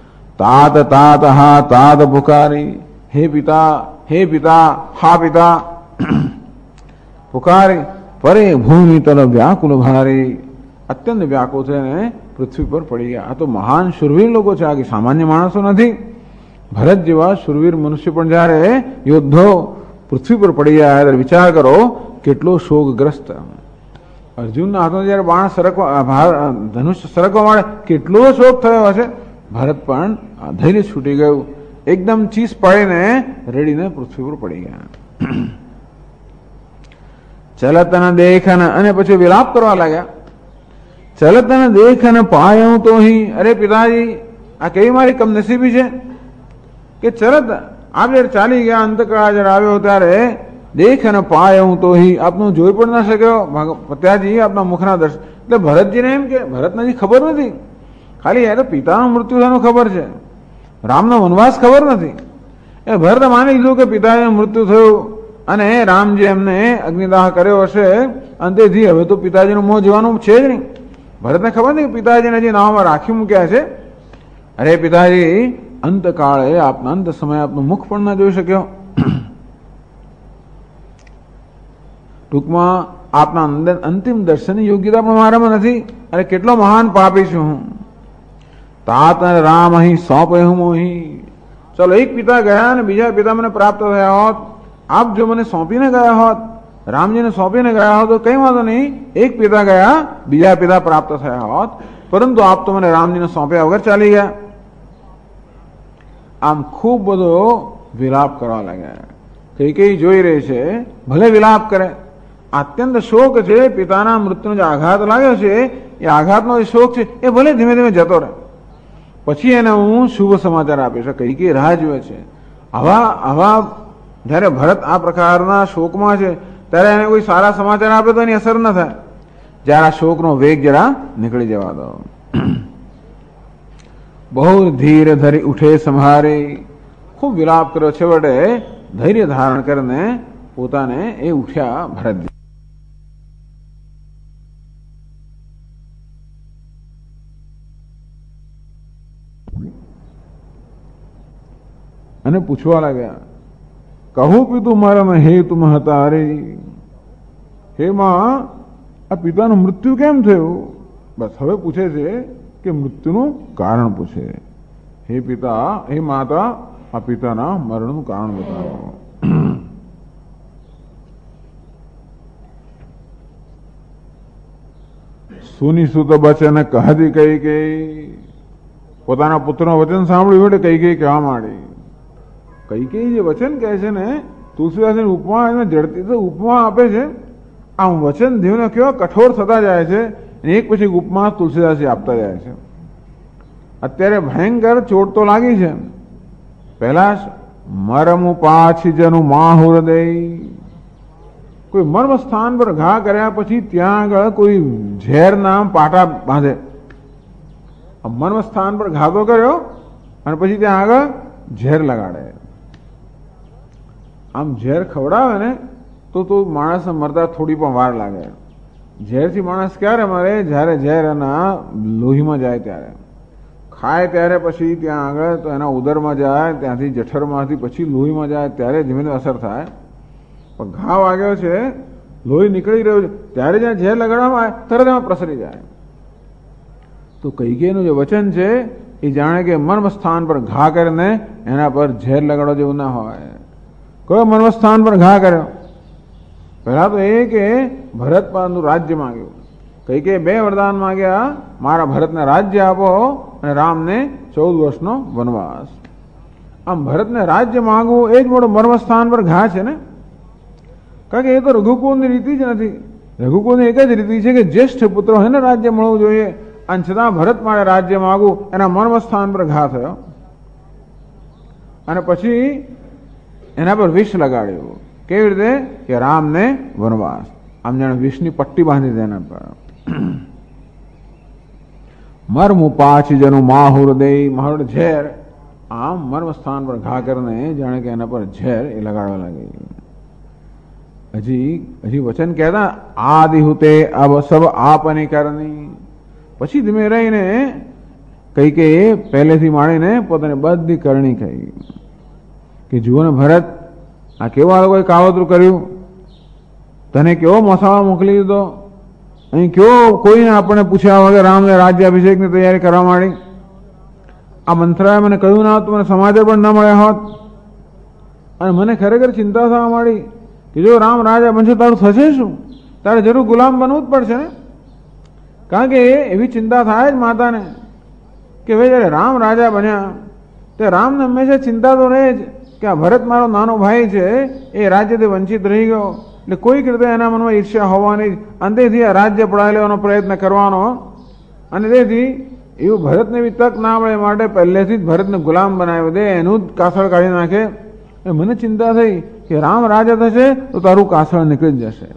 તાત પુકારી. હે પિતા હા પિતા પુકારી. પરે ભૂમિ તલ વ્યાકુલ ભારી. અત્યંત વ્યાકુળ થઈને પૃથ્વી પર પડી ગયા. આ તો મહાન શુરવીર લોકો છે, આ સામાન્ય માણસો નથી. ભરત જેવા શુરવીર મનુષ્ય પણ જ્યારે યોદ્ધો પૃથ્વી પર પડી જાય ત્યારે વિચાર કરો કેટલો શોકગ્રસ્ત. અર્જુનના હાથમાં જયારે બાણ ધનુષ્ય સરકવા માંડે કેટલો શોક થયો હશે. ભરત પણ ધૈર્ય છૂટી ગયું, એકદમ ચીસ પાડીને રેડીને પૃથ્વી પર પડી ગયા. ચલતન દેખન અને પછી વિલાપ કરવા લાગ્યા. ચલતન દેખન પાયું તો અરે પિતાજી આ કેવી મારી કમનસીબી છે કે ચરત આપ જયારે ચાલી ગયા, અંતકાળ જયારે આવ્યો ત્યારે દેખ અને પાય હું તો આપનું જોઈ પણ ના શક્યો પત્યાજી આપના મુખના દર્શન. એટલે ભરતજીને એમ કે ભરતને ખબર નથી, ખાલી યાર પિતાનું મૃત્યુ થવાનું ખબર છે, રામનો વનવાસ ખબર નથી. એ ભરત માની લીધું કે પિતાનું મૃત્યુ થયું અને રામજી એમને અગ્નિદાહ કર્યો હશે, અંતેથી હવે તો પિતાજીનું મોં જવાનું છે જ નહીં. ભરતને ખબર નહીં કે પિતાજીને જે નામમાં રાખી મૂક્યા છે. અરે પિતાજી અંતકાળે આપના અંત સમયે આપનું મુખ પણ ના જોઈ શક્યો. ટૂંકમાં આપના અંતિમ દર્શન યોગ્યતા પણ મારામાં નથી. અરે કેટલો મહાન પાપી છું હું. તાત રામ અહીં સોંપે હું મોહી. ચલો એક પિતા ગયા અને બીજા પિતા મને પ્રાપ્ત થયા હોત. આપ જો મને સોંપીને ગયા હોત, રામજીને સોંપીને ગયા હોત તો કઈ વાંધો નહીં, એક પિતા ગયા બીજા પિતા પ્રાપ્ત થયા હોત, પરંતુ આપ તો મને રામજીને સોંપ્યા વગર ચાલી ગયા. આમ ખૂબ બધો વિલાપ કરવા લાગ્યા. કઈ જોઈ રહી છે, ભલે વિલાપ કરે, અત્યંત શોક છે. પિતાના મૃત્યુનો જે આઘાત લાગ્યો છે એ આઘાતનો જે શોક છે એ ભલે ધીમે ધીમે જતો રહે, પછી એને હું શુભ સમાચાર આપીશ. કઈ રાહ જુએ છે. આવા જયારે ભરત આ પ્રકારના શોકમાં છે ત્યારે એને કોઈ સારા સમાચાર આપે તો એની અસર ન થાય. જરા શોકનો વેગ જરા નીકળી જવા દો. બહુ ધીર ધરી ઉઠે સંભારે. ખૂબ વિલાપ કર્યો, છેવટે ધૈર્ય ધારણ કરીને પોતાને એ ઉઠ્યા ભરતજી. અને પૂછવા લાગ્યા, કહું પિતું મારા હે તુમ હતા રે. હે માં આ પિતાનું મૃત્યુ કેમ થયું? બસ હવે પૂછે છે કે મૃત્યુનું કારણ પૂછે. હે પિતા, હે માતા, આ પિતાના મરણનું કારણ બતાવો. સુની સુત બચન કહદી કઈ કઈ. પોતાના પુત્રનું વચન સાંભળ્યું એટલે કઈ કહેવા માંડી. કઈ જે વચન કહે છે ને, તુલસીદાસની ઉપમા એને જડતી તો ઉપમા આપે છે. આમ વચન ધીમે કેવા કઠોર થતા જાય છે, એક પછી ઉપમા તુલસીદાસજી આપતા જાય છે. અત્યારે ભયંકર ચોટ તો લાગી છે. પહેલા મરમ પાછી જનું માહુર દે. કોઈ મર્મ સ્થાન પર ઘા કર્યા પછી ત્યાં આગળ કોઈ ઝેરના પાટા બાંધે. મર્મ સ્થાન પર ઘા તો કર્યો અને પછી ત્યાં આગળ ઝેર લગાડે. આમ ઝેર ખવડાવે ને તો માણસને મરતા થોડી પણ વાર લાગે. ઝેરથી માણસ ક્યારે મરે? જ્યારે ઝેર એના લોહીમાં જાય ત્યારે. ખાય ત્યારે પછી ત્યાં આગળ તો એના ઉદરમાં જાય, ત્યાંથી જઠરમાંથી પછી લોહીમાં જાય ત્યારે ધીમે ધીમે અસર થાય. પણ ઘા વાગ્યો છે, લોહી નીકળી રહ્યું છે, ત્યારે જ્યાં ઝેર લગાડવામાં આવે તરત એમાં પ્રસરી જાય. તો કૈકેયીનું જે વચન છે એ જાણે કે મર્મ સ્થાન પર ઘા કરીને એના પર ઝેર લગાડવા જેવું ના હોય. કયો મર્મ સ્થાન પર ઘા કર્યો? પહેલા તો એ કે ભરત પરનું રાજ્ય માંગ્યું. કૈકેયી બે વરદાન માંગ્યા, મારા ભરતને રાજ્ય આપો અને રામને 14 વર્ષનો વનવાસ. આમ ભરતને રાજ્ય માંગવું એ જ મોટો મર્મ સ્થાન પર ઘા છે ને. કારણ કે એ તો રઘુકુળની રીતિ જ નથી. રઘુકુળની એક જ રીતિ છે કે જ્યેષ્ઠ પુત્રો એને રાજ્ય મળવું જોઈએ, અને છતાં ભરત મારે રાજ્ય માંગવું, એના મર્મ સ્થાન પર ઘા થયો. અને પછી એના પર વિષ લગાડ્યું. કેવી રીતે? કે રામને વનવાસ. આમ જાણે વિષની પટ્ટી બાંધી દે એના પર. મર્મ પાછી જનું માહુર દે. માહુર ઝેર. આમ મર્મ સ્થાન પર ઘા કરીને જાણે કે એના પર ઝેર એ લગાડવા લાગી. હજી વચન કહેતા આદિ હુતે અબ સબ આપની કરની. પછી ધીમે રહીને કૈકેયીએ પહેલેથી માંડીને પોતાની બધી કરણી કહી કે જુઓ ને ભરત, આ કેવા લોકોએ કાવતરું કર્યું, તને કેવો મસાવા મોકલી દીધો, અહીં કેવો કોઈને આપણે પૂછ્યા વગર રામને રાજ્યાભિષેકની તૈયારી કરવા માંડી. આ મંથરાએ મને કહ્યું ના હોત, મને સમાચાર પણ ના મળ્યા હોત. અને મને ખરેખર ચિંતા થવા માંડી કે જો રામ રાજા બનશે તારું થશે શું? તારે જરૂર ગુલામ બનવું જ પડશે ને. કારણ કે એવી ચિંતા થાય જ માતાને કે ભાઈ જયારે રામ રાજા બન્યા તે રામને હંમેશા ચિંતા તો રહે જ કે આ ભરત મારો નાનો ભાઈ છે, એ રાજ્યથી વંચિત રહી ગયો, એટલે કોઈક રીતે એના મનમાં ઈર્ષ્યા હોવાની જ, અંતેથી આ રાજ્ય પડાવી લેવાનો પ્રયત્ન કરવાનો. અને તેથી એવું ભરતને બી તક ના મળે માટે પહેલેથી જ ભરતને ગુલામ બનાવી દે, એનું જ કાસળ કાઢી નાખે. મને ચિંતા થઈ કે રામ રાજા થશે તો તારું કાસળ નીકળી જ જશે.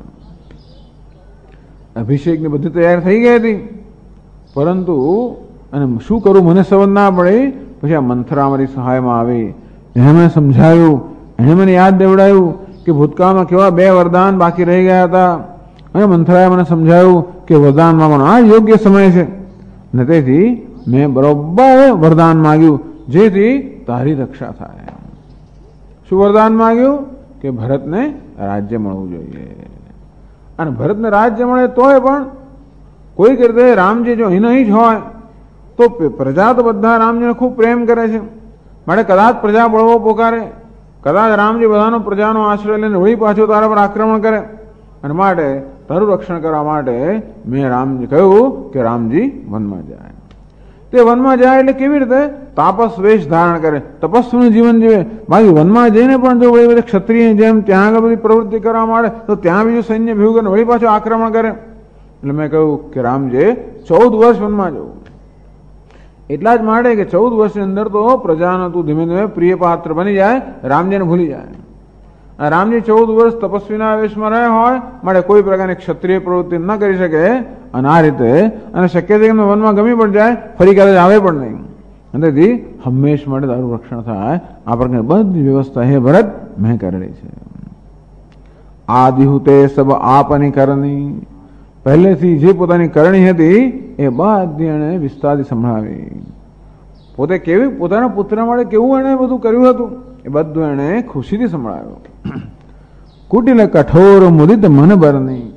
અભિષેકની બધી તૈયાર થઈ ગઈ હતી, પરંતુ અને શું કરું મને સમજ ના પડી. પછી આ મંથરા મારી સહાયમાં આવી, એને મને સમજાયું, એને મને યાદ દેવડાયું કે ભૂતકાળમાં કેવા 2 વરદાન બાકી રહી ગયા હતા. અને મંથરાએ મને સમજાયું કે વરદાન માંગવાનો આ યોગ્ય સમય છે, ને તેથી મેં બરોબર વરદાન માગ્યું જેથી તારી રક્ષા થાય. શું વરદાન માગ્યું? કે ભરતને રાજ્ય મળવું જોઈએ. અને ભરતને રાજ્ય મળે તોય પણ કોઈક રીતે રામજી જો અહીં જ હોય તો પ્રજા તો બધા રામજીને ખૂબ પ્રેમ કરે છે, માટે કદાચ પ્રજા બળવો પોકારે, કદાચ રામજી બધાનો પ્રજાનો આશ્રય લઈને વળી પાછો તારા પર આક્રમણ કરે. અને માટે તારું રક્ષણ કરવા માટે મેં રામજી કહ્યું કે રામજી વનમાં જાય. તે વનમાં જાય એટલે કેવી રીતે? તાપસ વેશ ધારણ કરે, તપસ્વીનું જીવન જીવે. બાકી વનમાં જઈને પણ જો વળી ક્ષત્રિય જેમ ત્યાં આગળ બધી પ્રવૃત્તિ કરવા માંડે તો ત્યાં બીજું સૈન્ય ભેગું કરીને વળી પાછું આક્રમણ કરે. એટલે મેં કહ્યું કે રામજી 14 વર્ષ વનમાં જવું. એટલા જ માટે કે 14 વર્ષની અંદર તો પ્રજાનો તું ધીમે ધીમે પ્રિય પાત્ર બની જાય, રામજીને ભૂલી જાય. રામજી 14 વર્ષ તપસ્વીના વેશમાં રહ્યા હોય માટે કોઈ પ્રકારની ક્ષત્રિય પ્રવૃત્તિ ન કરી શકે. અને આ રીતે અને શક્ય છે કે વનમાં ગમી પણ જાય, ફરી કદાચ આવે પણ નહીં. અને તેથી હંમેશ માટે તારું રક્ષણ થાય આ પ્રકારની બધી વ્યવસ્થા હે ભરત મેં કરેલી છે. આદિહુતે સબ આપની કરણી, પહેલેથી જે પોતાની કરણી હતી એ બધી એણે વિસ્તારથી સંભળાવી. પોતે કેવી પોતાના પુત્ર માટે કેવું એણે બધું કર્યું હતું એ બધું એણે ખુશીથી સંભળાવ્યું. કુટિલ કઠોર મુદિત મન બરની,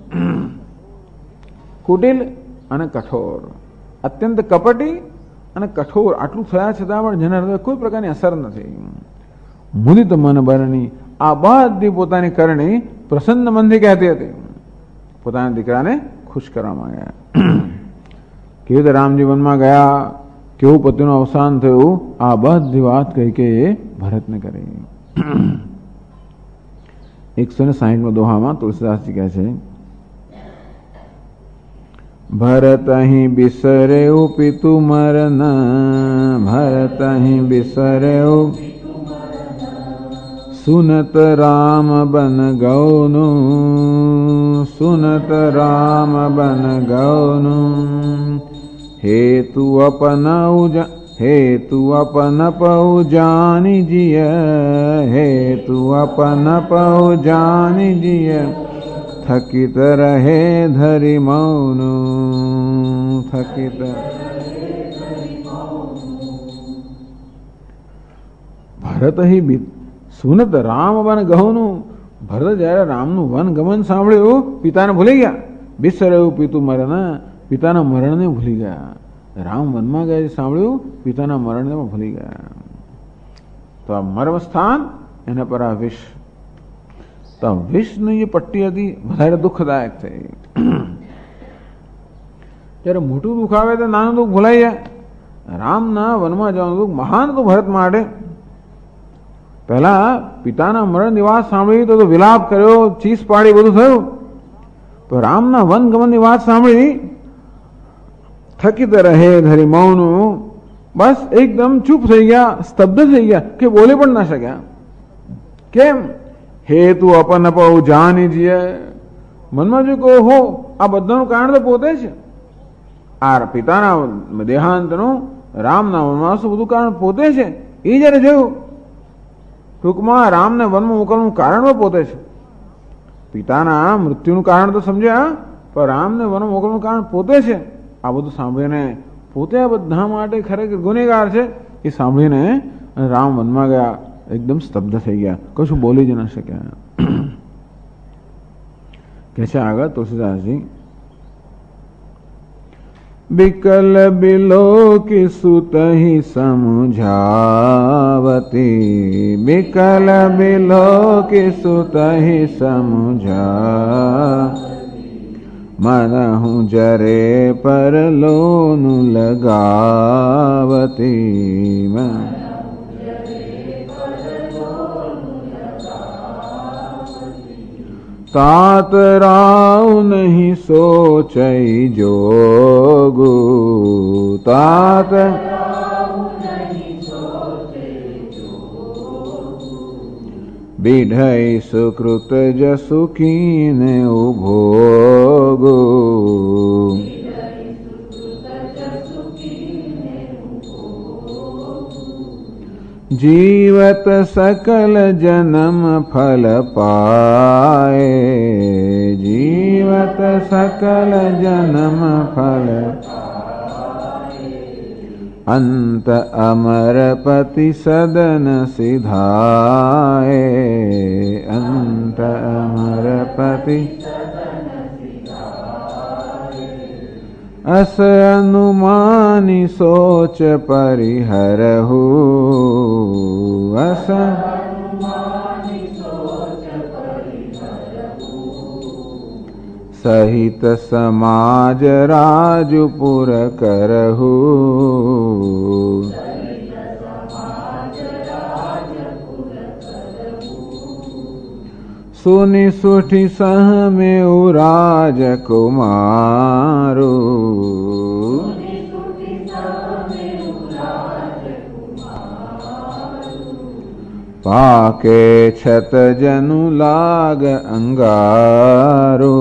કુટિલ અને કઠોર, અત્યંત કપટી અને કઠોર, આટલું થયા છતાં પણ જેના હૃદય કોઈ પ્રકારની અસર નથી. મુદિત મન બરની, આ બધી પોતાની કરણી પ્રસન્ન મનથી કહેતી હતી, પોતાના દીકરાને ખુશ કરવા માંગ્યા. કેવી રીતે રામજી વનમાં ગયા, કેવું પતિનું અવસાન થયું, આ બધી વાત કહી કે ભરતને કરી. 160 દોહામાં તુલસીદાસજી કહે છે, ભરત અહીં બિસરેઉ પિતુ મરન, ભરત અહીં બિસરેઉ સુનત રામ બન ગૌનું, સુનત રામ બન ગૌનું. હેતુ અપન પહુ જાની જીય, હેતુ અપન પહુ જાની જીય. થકિત રહે ધરી મૌનું, થકિત. ભરત અહીં સુનત રામ વન ગૌનું, ભરત જયારે રામનું વન ગમન સાંભળ્યું પિતાને ભૂલી ગયા. બિસરેવું પિતું મરણ, પિતાના મરણને ભૂલી ગયા. રામ વનમાં ગયા સાંભળ્યું પિતાના મરણને પણ ભૂલી ગયા. તો આ મર્મ સ્થાન એના પર આ વિષ, તો વિષની જે પટ્ટી હતી વધારે દુઃખદાયક થઈ. જયારે મોટું દુઃખ આવે તો નાનું દુઃખ ભૂલાઈ જાય. રામના વનમાં જવાનું દુઃખ મહાન હતું ભરત માટે. પહેલા પિતાના મરણની વાત સાંભળી તો વિલાપ કર્યો, ચીસ પાડી, બધું થયું. તો રામના વન ગમનની વાત સાંભળી થકિત રહે ધરી મૌનું, બસ એકદમ ચૂપ થઈ ગયા, સ્તબ્ધ થઈ ગયા કે બોલે પણ ના શક્યા. કેમ? હેતુ અપન પહુ જાની જીએ, મનમાં જો કહો હો આ બધાનું કારણ તો પોતે છે. આ પિતાના દેહાંતનું, રામના વનવાસ બધું કારણ પોતે છે. એ જયારે જોયું ટૂંકમાં રામને વનમાં મોકલવાનું કારણ પણ પોતે છે. પિતાના મૃત્યુનું કારણ તો સમજ્યા, પણ રામને વનમાં મોકલવાનું કારણ પોતે છે. આ બધું સાંભળીને પોતે આ બધા માટે ખરેખર ગુનેગાર છે એ સાંભળીને રામ વનમાં ગયા, એકદમ સ્તબ્ધ થઈ ગયા, કશું બોલી જ ન શક્યા. કે છે આગળ તુલસીદાસજી, बिकल बिलोकी सुत ही समुझावती, बिकल बिलोकी सुत ही समुझा, मनहु जरे पर लोनु लगावती, तात राव नहीं सोचई जोगु, तात बिढ़ई सुकृत जसु कीन उभोगु, जीवत सकल जन्म फल पाए, जीवत सकल जन्म फल, अंत अमरपति सदन सिधाए, अंत अमरपति अस अनुमानी सोच परिहरहु, अस सहित समाज राजपुर करहु, सुनि सुठी सह में राजकुमारो, पाके छत जनु लाग अंगारो,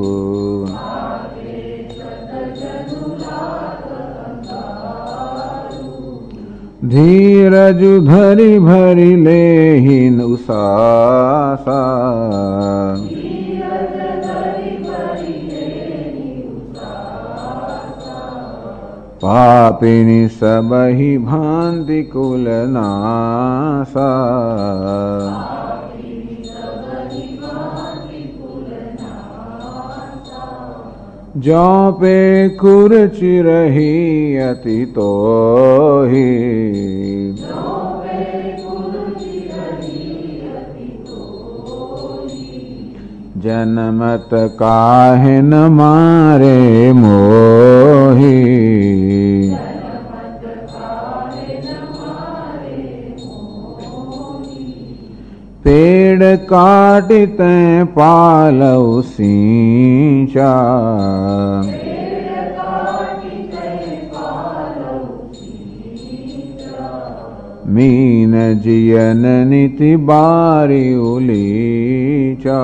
धीरज धरि भरि लेहिन उसासा, पापिनी सबहि भांति कुल नासा, जौ पे कुरचि रही अति तोहि, जनमत काहे न मारे मोहि, पेड़ काटिते पालौ सींचा, मीन जियन नीति बारी उलीचा,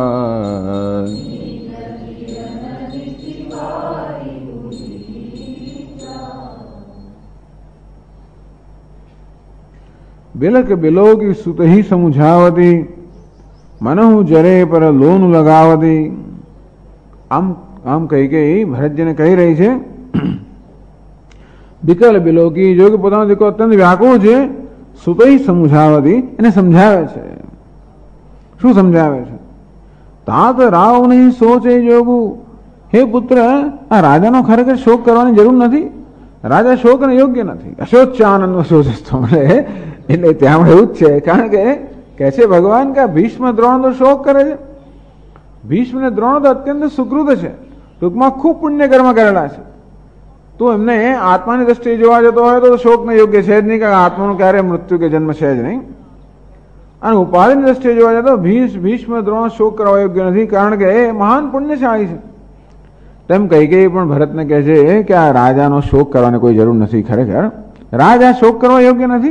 बिलक बिलोकी सुत ही समुझावती, मनहु जरे पर लोनु लगावती। આમ કહી કે ભરતજીને કહી રહી છે બિકલ બિલોકી, જો કે પોતાનો દીકરો અત્યંત વ્યાકુળ છે, સુતઈ સમજાવતી, એને સમજાવે છે. શું સમજાવે છે? તાત રાવ નહીં સોચે જોગું, હે પુત્ર આ રાજાનો ખરેખર શોક કરવાની જરૂર નથી, રાજા શોકને યોગ્ય નથી. અશોચાનંદ શોચસ્તો મળે એટલે ત્યાં એવું જ છે. કારણ કે કહે છે ભગવાન કે ભીષ્મ દ્રોણ તો શોક કરે છે. ભીષ્મ ને દ્રોણ તો અત્યંત સુકૃત છે, ટૂંકમાં ખૂબ પુણ્ય કર્મ કરેલા છે. તો એમને આત્માની દ્રષ્ટિએ જોવા જતો હોય તો શોકને યોગ્ય છે જ નહીં, કારણ આત્માનું ક્યારે મૃત્યુ કે જન્મ છે જ નહીં. અને ઉપાધિની દ્રષ્ટિએ જોવા જતો ભીષ્મ દ્રોણ શોક કરવા યોગ્ય નથી, કારણ કે એ મહાન પુણ્યશાળી છે. તેમ કઈ પણ ભરતને કહે છે કે આ રાજાનો શોક કરવાની કોઈ જરૂર નથી. ખરેખર રાજા શોક કરવા યોગ્ય નથી.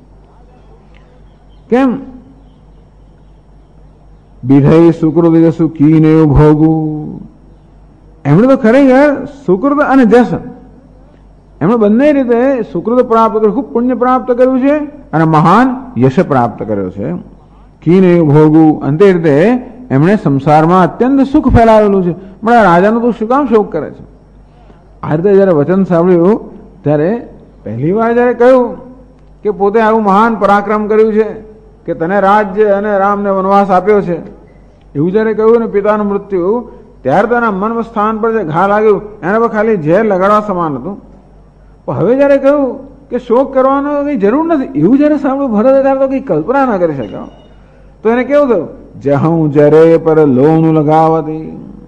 કેમ? વિધય સુકૃત જસુ કીને ભોગું, એમણે તો ખરેખર સુકૃત અને જસ એમણે બંને રીતે સુકૃત પ્રાપ્ત કર્યું, ખૂબ પુણ્ય પ્રાપ્ત કર્યું છે અને મહાન યશ પ્રાપ્ત કર્યો છે. કીને ભોગું, અંતે રીતે એમણે સંસારમાં અત્યંત સુખ ફેલાવેલું છે. પણ આ રાજાનો તો શું કામ શોક કરે છે? આ રીતે જયારે વચન સાંભળ્યું ત્યારે પહેલી વાર જયારે કહ્યું કે પોતે આવું મહાન પરાક્રમ કર્યું છે કે તને રાજ્ય અને રામને વનવાસ આપ્યો છે, એવું જયારે કહ્યું ને પિતાનું મૃત્યુ, ત્યારે તો એના મન સ્થાન પર જે ઘા લાગ્યું એના પર ખાલી ઝેર લગાડવા સમાન હતું. પણ હવે જયારે કહ્યું કે શોક કરવાનો કઈ જરૂર નથી, એવું જયારે સાંભળ્યું ભરત ત્યારે તો કઈ કલ્પના ના કરી શક્યો. તો એને કેવું થયું, જહું જરે પર લોહનું લગાવતી.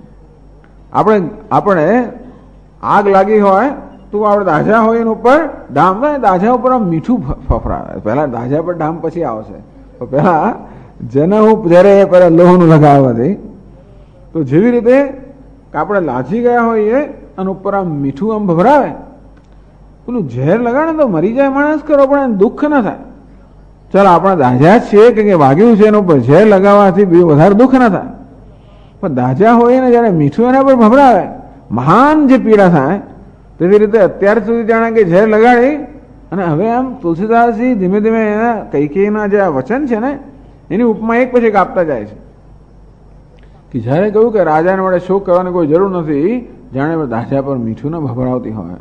આપણે આગ લાગી હોય તો આપણે દાજા હોય એના ઉપર ડામ, દાજા ઉપર મીઠું ફફરાવે. પહેલા દાજા પર ડામ પછી આવશે, તો પહેલા જનહું જરે પર લોહનું લગાવતી. તો જેવી રીતે આપણે લાજી ગયા હોઈએ અને ઉપર આમ મીઠું આમ ભભરાવે, પેલું ઝેર લગાડે તો મરી જાય માણસ કરો પણ દુઃખ ના થાય. ચાલો આપણે દાજા જ છીએ કે વાગ્યું છે એના ઉપર ઝેર લગાવવાથી વધારે દુઃખ ના થાય, પણ દાજા હોય ને જયારે મીઠું એના પર ભભરાવે મહાન જે પીડા થાય. તેવી રીતે અત્યાર સુધી જાણે કે ઝેર લગાડી અને હવે આમ તુલસીદાસજી ધીમે ધીમે એના કૈકેયીના જે આ વચન છે ને એની ઉપમા એક પછી એક આપતા જાય છે કે જયારે કહ્યું કે રાજાને વડે શોક કરવાની કોઈ જરૂર નથી, જાણે દાજા પર મીઠું ના ભભરાવતી હોય.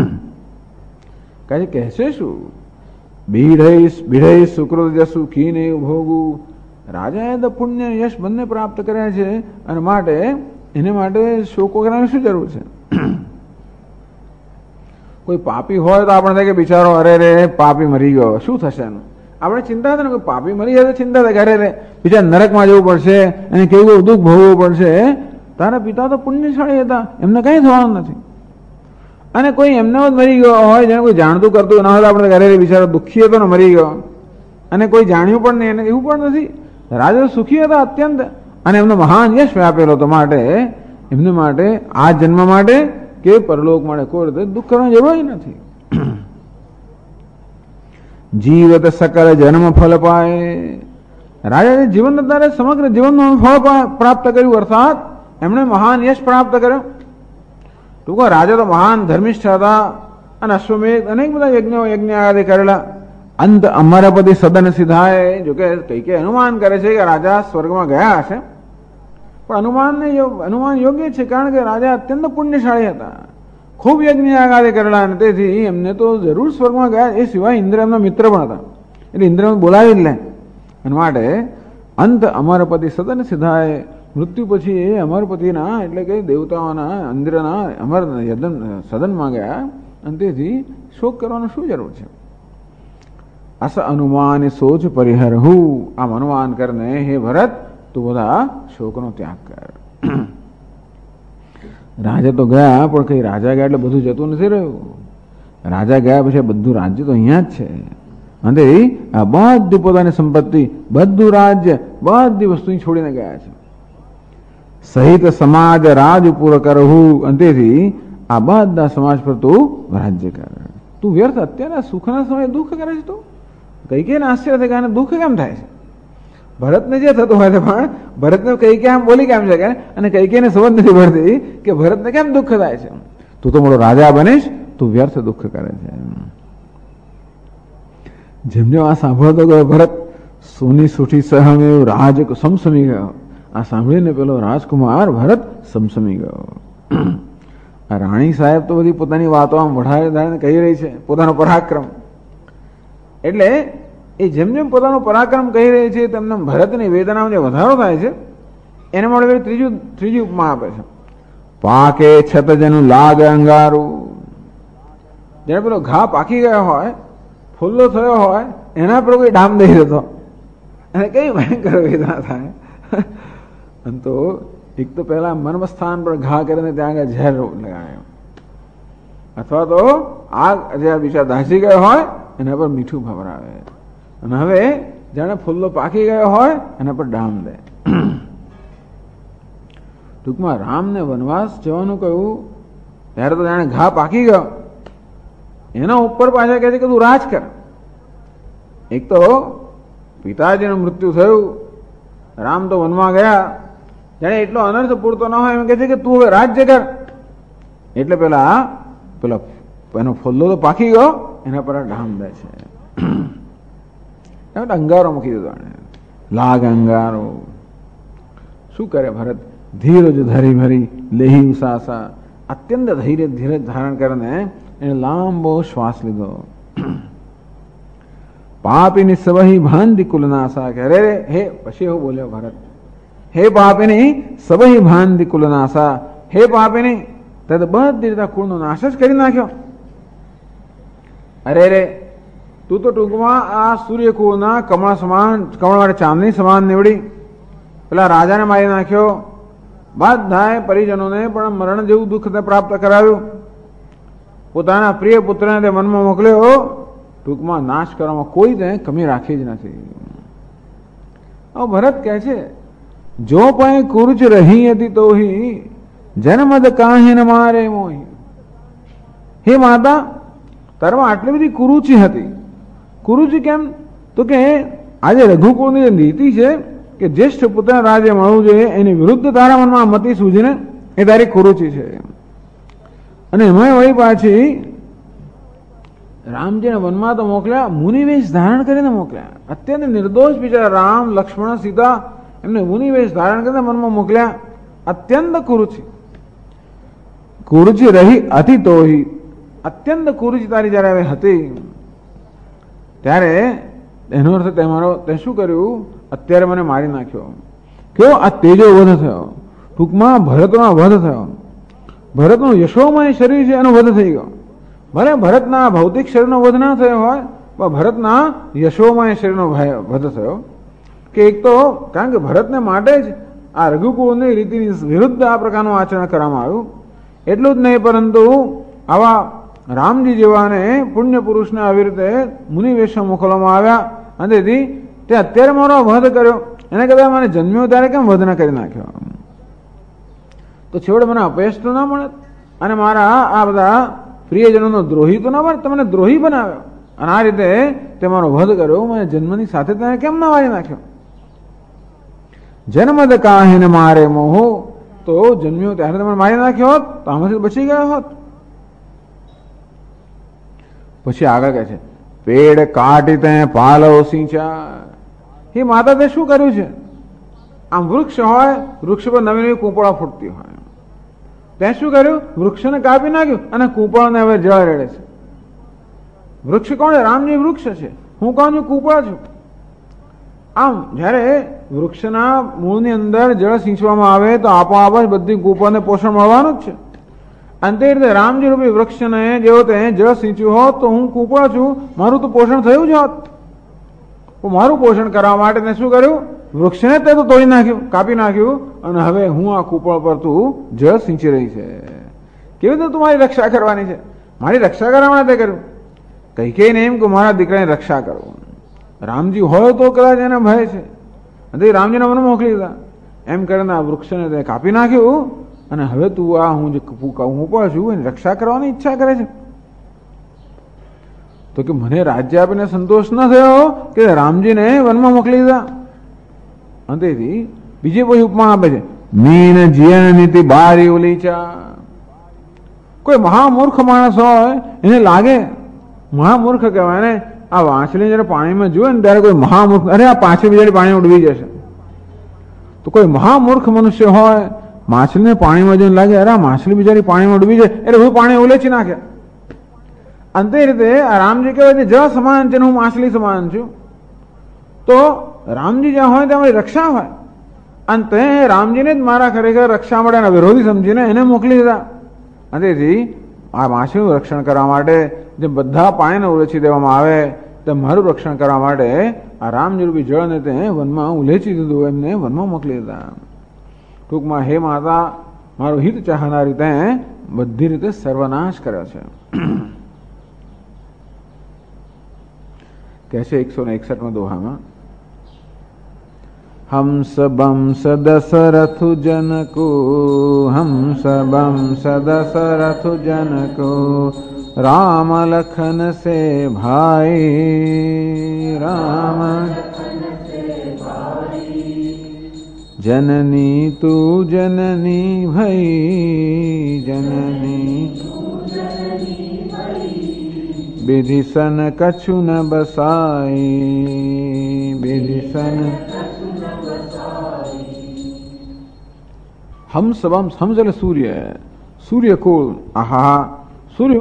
કઈ કહેશે શું, બીઢઈ સુકૃત જસુ કીને ભોગું. રાજાએ તો પુણ્ય યશ બંને પ્રાપ્ત કર્યા છે અને માટે એને માટે શોકો કરવાની શું જરૂર છે. કોઈ પાપી હોય તો આપણે થાય કે બિચારો અરે રે પાપી મરી ગયો શું થશે એનું, આપણે ચિંતા થાય ને કોઈ પાપી મરી જાય તો ચિંતા થાય કે અરે રે બીજા નરકમાં જવું પડશે અને કેવું દુઃખ ભોગવવું પડશે. તારા પિતા તો પુણ્યશાળી હતા, એમને કઈ થવાનું નથી. અને કોઈ એમને જ મરી ગયો હોય જેને કોઈ જાણતું કરતું ના હોય તો આપણે ઘરે બિચારો દુઃખી હતો ને મરી ગયો, અને કોઈ જાણ્યું પણ નહીં, એને એવું પણ નથી. રાજા સુખી હતા અત્યંત અને એમને મહાન યશ વ્યાપેલો હતો, માટે એમને માટે આ જન્મ માટે કે પરલોક માટે કોઈ રીતે દુઃખ કરવાની જરૂર જ નથી. જીવત સકલ જન્મ ફલ પાય. રાજાએ જીવન અત્યારે સમગ્ર જીવનનું ફળ પ્રાપ્ત કર્યું, અર્થાત એમણે મહાન યશ પ્રાપ્ત કર્યો. ટૂંકો રાજા તો મહાન ધર્મિષ્ઠ હતા અને અશ્વમેધ અનેક બધા યજ્ઞ આદિ કરેલા. અંત અમરપતિ સદન સિદ્ધાય. જોકે કઈ અનુમાન કરે છે કે રાજા સ્વર્ગમાં ગયા હશે, પણ અનુમાન યોગ્ય છે, કારણ કે રાજા અત્યંત પુણ્યશાળી હતા, ખૂબ યજ્ઞ આદિ કરેલા અને તેથી એમને તો જરૂર સ્વર્ગમાં ગયા. એ સિવાય ઇન્દ્ર એમના મિત્ર પણ હતા, એટલે ઇન્દ્ર બોલાવી જ લે. અને માટે અંત અમરપતિ સદન સિદ્ધાય. મૃત્યુ પછી એ અમરપતિના એટલે કે દેવતાઓના ઇન્દ્રના અમર સદનમાં ગયા અને તેથી શોક કરવાનો શું જરૂર છે. અસ અનુમાન સોચ પરિહરહુ. આમ અનુમાન કરને હે ભરત તું બધા શોકનો ત્યાગ કર. રાજા તો ગયા પણ કઈ રાજા ગયા એટલે બધું જતું નથી રહ્યું. રાજા ગયા પછી બધું રાજ્ય તો અહીંયા જ છે, અને આ બધી પોતાની સંપત્તિ બધું રાજ્ય બધી વસ્તુ છોડીને ગયા છે. સહિત સમાજ રાજ પૂર કરવું, અને તેથી આ બધા સમાજ પર તું રાજ્ય કર. તું વ્યર્થ અત્યારે સુખના સમયે દુઃખ કરે છે. તું કઈ કઈ આશ્ચર્ય થાય કે દુઃખ કેમ થાય છે. ભરતને જે થતું હોય પણ ભરતને કઈ કે આમ બોલી કેમ શકે અને કઈ કઈને સમજ નથી પડતી કે ભરતને કેમ દુઃખ થાય છે. તું તો મોટો રાજા બનીશ, તું વ્યર્થ દુઃખ કરે છે. જેમ જેમ આ સાંભળતો ગયો ભરત સોની સુઠી સહમેવ રાજ સમસમી ગયો. આ સાંભળીને પેલો રાજકુમાર ભરત સમસમી ગયો. આ રાણી સાહેબ તો બધી પોતાની વાતો આમ વઢારે કહી રહી છે, પોતાનો પરાક્રમ. એટલે એ જેમ જેમ પોતાનો પરાક્રમ કહી રહી છે તેમને ભરતની વેદનામાં જે વધારો થાય છે એને મળે ત્રીજી ઉપમા આપે છે. પાકે છતજનું લાગ અંગારું. જ્યારે પેલો ઘા પાકી ગયો હોય, ફૂલ્લો થયો હોય, એના પર કોઈ ડામ દઈ દેતો અને કઈ ભયંકર વેદના થાય. અને તો એક તો પેલા મર્મસ્થાન પર ઘા કરીને ત્યાં આગળ ઝેર લગાડ્યો, અથવા તો આગ જે બિચાર દાઝી ગયો હોય એના પર મીઠું ભભરાવે, અને હવે જાણે ફૂલ્લો પાકી ગયો હોય એના પર ડામ દે. ટૂંકમાં રામને વનવાસ જવાનું કહ્યું ત્યારે તો જાણે ઘા પાકી ગયો, એના ઉપર પાછા કહે છે કે તું રાજ કર. એક તો પિતાજીનું મૃત્યુ થયું, રામ તો વનમાં ગયા, જાણે એટલો અનર્થ પૂરતો ન હોય એમ કહે છે કે તું હવે રાજ્ય કર. એટલે પેલા એનો ફોલ્લો તો પાકી ગયો, એના પર ડામ દે છે. અંગારો મૂકી દીધો, લાગ અંગારો. શું કરે ભરત? ધીરજ ધરી ભરી લેહી ઉસાસા. અત્યંત ધીરજ ધારણ કરીને એને લાંબો શ્વાસ લીધો. પાપીની સવહી ભાંતિ કુલનાશા. કે અરે હે, પછી એવું બોલ્યો ભરત, હે પાપિની સબહી ભાંતિ કુલનાશા, હે પાપિની તે તો બધી રીતે કુળનો નાશ જ કરી નાખ્યો. અરે રે, તું તો ટૂંકમાં આ સૂર્યકુળના કમળ સમાન, કમળ માટે ચાંદની સમાન નીવડી. પેલા રાજાને મારી નાખ્યો, બધાય પરિજનોને પણ મરણ જેવું દુઃખ તે પ્રાપ્ત કરાવ્યું. પોતાના પ્રિય પુત્રને તે વનમાં મોકલ્યો. ટૂંકમાં નાશ કરવામાં કોઈ તે કમી રાખી જ નથી. હવે ભરત કહે છે, જો પણ કુરુચ રહી હતી તો જન્મદ કાહી ન મારે મોહી. હે માતા, તારમાં આટલી બધી કુરુચિ હતી. કુરુચિ કેમ? તો કે આજે રઘુકુળની જે નીતિ છે કે જ્યેષ્ઠ પુત્ર રાજ્ય મળવું જોઈએ, એની વિરુદ્ધ તારા મનમાં મતિ સૂજીને એ તારી કુરુચિ છે. અને એમાં વળી પાછી રામજીને વનમાં તો મોકલ્યા, મુનિવેશ ધારણ કરીને મોકલ્યા. અત્યંત નિર્દોષ બિચારા રામ, લક્ષ્મણ, સીતા એમને મુનિવેશ ધારણ કરીને વનમાં મોકલ્યા. અત્યંત કુરુચિ, કુરુચિ રહી હતી તો અત્યંત કુરુચિ તારી જયારે હવે હતી ત્યારે એનો અર્થ તમારો તે શું કર્યું? અત્યારે મને મારી નાખ્યો. કેવો આ તેજો વધ થયો. ટૂંકમાં ભરતનો વધ થયો. ભરતનું યશોમય શરીર છે એનો વધ થઈ ગયો. ભલે ભરતના ભૌતિક શરીરનો વધ ના થયો હોય, પણ ભરતના યશોમય શરીરનો વધ થયો. કે એક તો કારણ કે ભરતને માટે જ આ રઘુકુળની રીતિની વિરુદ્ધ આ પ્રકારનું આચરણ કરવામાં આવ્યું. એટલું જ નહીં, પરંતુ આવા રામજી જેવાને પુણ્ય પુરુષને આવી રીતે મુનિવેશ મોકલવામાં આવ્યા. અને તેથી તે અત્યારે મારો વધ કર્યો, એને કદાચ મને જન્મ્યો ત્યારે કેમ વધ ન કરી નાખ્યો? તો છેવટે મને અપયશ તો ના મળે, અને મારા આ બધા પ્રિયજનોનો દ્રોહી તો ના બને. તમને દ્રોહી બનાવ્યો અને આ રીતે તે મારો વધ કર્યો. મને જન્મની સાથે તેને કેમ ના મારી નાખ્યો? જન્મદ કાહીને મારે મોહો, તો જન્મ્યો ત્યારે તમે મારી નાખ્યો હોત તો આમાંથી બચી ગયો હોત. પછી આગળ કહે છે, પેડ કાટી તે પાલવ સિંચા. હે માતા, તે શું કર્યું છે? આમ વૃક્ષ હોય, વૃક્ષ પર નવી નવી કૂંપળા ફૂટતી હોય, તે શું કર્યું? વૃક્ષને કાપી નાખ્યું અને કૂંપળને હવે જળ રેડે છે. વૃક્ષ કોણ? રામજી વૃક્ષ છે, હું કોણ છું? કૂંપળ છું. આમ જયારે વૃક્ષના મૂળની અંદર જળ સિંચવામાં આવે તો આપોઆપ જ બધી કૂંપળને પોષણ મળવાનું જ છે. અને તે રીતે રામજી રૂપી વૃક્ષને જેવો તે જળ સિંચ્યું હોત તો હું કૂંપળ છું, મારું તો પોષણ થયું જ હોત. મારું પોષણ કરવા માટે મેં શું કર્યું? વૃક્ષને તે તો તોડી નાખ્યું, કાપી નાખ્યું, અને હવે હું આ કૂંપળ પર તું જળ સિંચી રહી છે. કેવી રીતે તું મારી રક્ષા કરવાની છે? મારી રક્ષા કરવા માટે કર્યું. કઈ કઈને એમ કે મારા દીકરાની રક્ષા કરવું. રામજી હોય તો કદાચ એના ભય છે, અને રામજીના મને મોકલી દીધા. એમ કરીને આ વૃક્ષને તે કાપી નાખ્યું, અને હવે તું આ હું જે કૂંપળ છું એની રક્ષા કરવાની ઈચ્છા કરે છે. તો કે મને રાજ્ય આપીને સંતોષ ન થયો કે રામજીને વનમાં મોકલી દીધા. અને તેથી બીજી કોઈ ઉપમા આપે છે, મીન જીયન નીતિ બારી ઉલીચા. કોઈ મહામૂર્ખ માણસ હોય એને લાગે, મહામૂર્ખ કહેવાય ને, આ વાંસળી જયારે પાણીમાં જુએ ને ત્યારે કોઈ મહામૂર્ખ, અરે આ પાછી બિચારી પાણીમાં ડૂબી જશે. તો કોઈ મહામૂર્ખ મનુષ્ય હોય, માછલીને પાણીમાં જઈને લાગે અરે આ માછલી બિચારી પાણીમાં ડૂબી જાય, એટલે હું પાણી ઉલેચી નાખે. અંતે રીતે આ રામજી કહેવાય છે જળ સમાન છે, હું માછલી સમાન છું. તો રામજી જ્યાં હોય ત્યાં મારી રક્ષા હોય, અને તે રામજીને જ મારા ખરેખર રક્ષા માટે વિરોધી સમજીને એને મોકલી દીધા. અને તેથી આ માછલીનું રક્ષણ કરવા માટે જે બધા પાણીને ઉલેચી દેવામાં આવે તે મારું રક્ષણ કરવા માટે આ રામજી રૂપી જળને તે વનમાં ઉલેચી દીધું, એમને વનમાં મોકલી દીધા. ટૂંકમાં હે માતા, મારું હિત ચાહનારી તે બધી રીતે સર્વનાશ કર્યો છે. કહે છે 161 દોહામાં, હંસ બંસ દશરથુ જनको, હંસ બંસ દશરથુ જनको, રામ લખન સે ભાઈ, રામ जननी तू जननी भई, जननी विधिसन कछु न बसाई, विधिसन. हंस वंश, हंस એટલે સૂર્ય, સૂર્યકુળ. આહા, સૂર્ય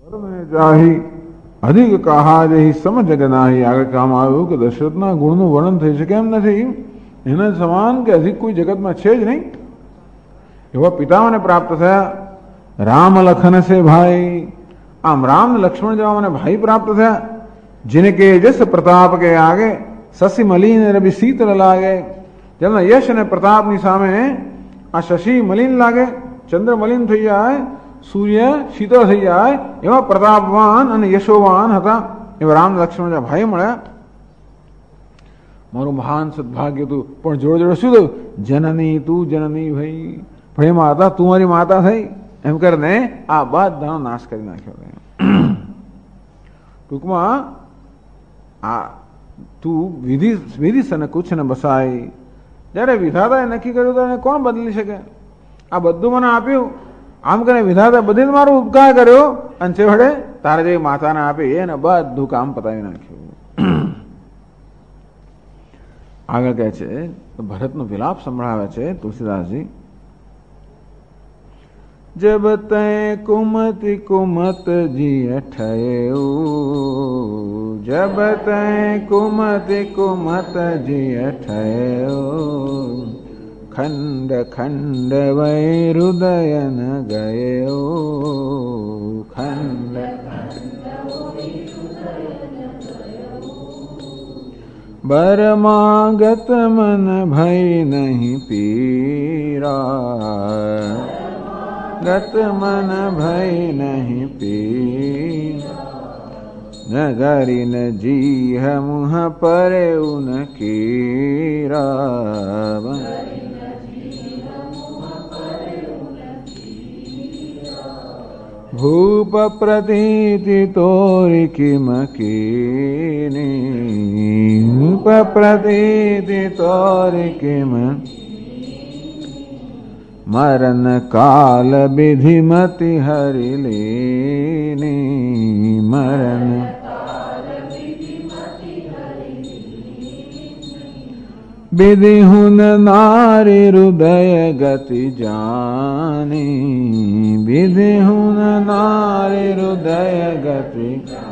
જાહી અધિક કહા જહી સમ જગ નાહી. આગળ કહેવામાં આવ્યું કે દશરથના ગુણનું વર્ણન થઈ શકે એમ નથી. એના સમાન કે અધિક કોઈ જગતમાં છે જ નહીં. એવા પિતાઓને પ્રાપ્ત થયા. રામ લખન સે ભાઈ, આમ રામ લક્ષ્મણ જેવા મને ભાઈ પ્રાપ્ત થયા. जिन के जस प्रताप के आगे शशि मलिन रवि शीतल लागे. જેમના યશ અને પ્રતાપની સામે આ શશી મલિન લાગે, ચંદ્ર મલિન થઈ જાય, સૂર્ય શીતળ થઈ જાય, એવા પ્રતાપવાન અને યશોવાન હતા. એવા રામ લક્ષ્મણ ભાઈ મળ્યા. મારું મહાન સદભાગ્ય હતું. પણ જોડે જોડે શું થયું? જનની તું જનની ભાઈ, ભાઈ માતા તું મારી માતા થઈ એમ કરીને આ બધાનો નાશ કરી નાખ્યો. ટૂંકમાં આ તું વિધિ સને કુછ ને બસાઈ. જયારે વિધાતાએ નક્કી કર્યું તો એને કોણ બદલી શકે? આ બધું મને આપ્યું, આમ કરીને વિધાતા બધી મારો ઉપકાર કર્યો અને છેવટે તારે જે માતાને આપી એને બધું કામ પતાવી નાખ્યું. આગળ કહે છે ભરતનો વિલાપ સંભળાવે છે તુલસીદાસજી. जब तय कुमति कुमत जिय ठयो, जब तय कुमति कुमत जिय ठयो, खंड खंड वै हृदय न गयो, खंड बरमागत मन भय नहीं पीरा, गत मन भय नहीं पी. नगरी न जीह मुह परे उन कीरा, भूप प्रतीति तोरि किम कीनी, भूप प्रतीति तोरि किम. मरण काल विधिमति हरि लीनी, मरण विधि हुन नारी हृदय गति जानी, विधि हुन नारी हृदय गति.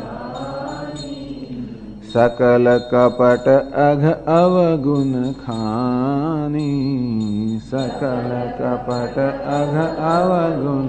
सकल कपट अघ अवगुण खानी, सकल कपट अघ अवगुण.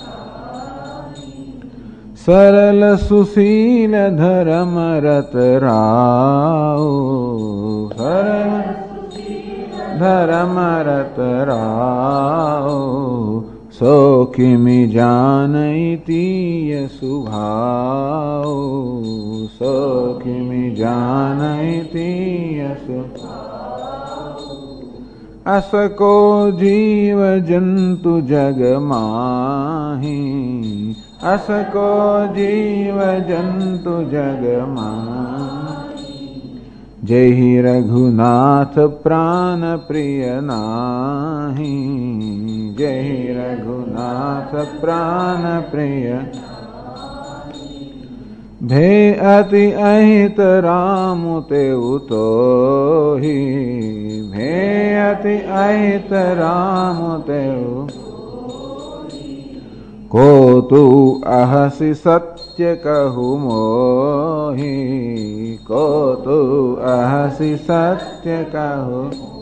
सरल सुशील धर्म रत राव, सरल धर्म रत राव. सौखिमि जानई तीय सुभाव, सौखिमि जानई तीय सुभाव. असको जीव जंतु जग माही, असको जीव जंतु जग माही. जहि रघुनाथ प्राण प्रिय नाही, जहि रघुनाथ प्राण प्रिय. भे अति अहित राम तेउ तोहि, भे अति अहित राम तेउ. को तू अहसि सत्य कहु मोहि, को तू अहसि सत्य कहु.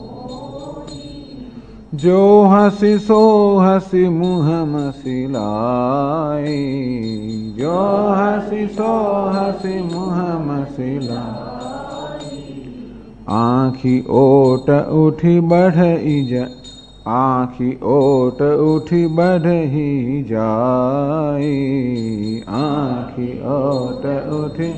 जो हसी सो हसी मुँह मसिलाई, जो हसी सो हसी मुँह मसिलाई. आँखी ओट उठी बढ़ई जा, आँखी ओट उठी बढ़ी जाई, आँखी ओट उठी.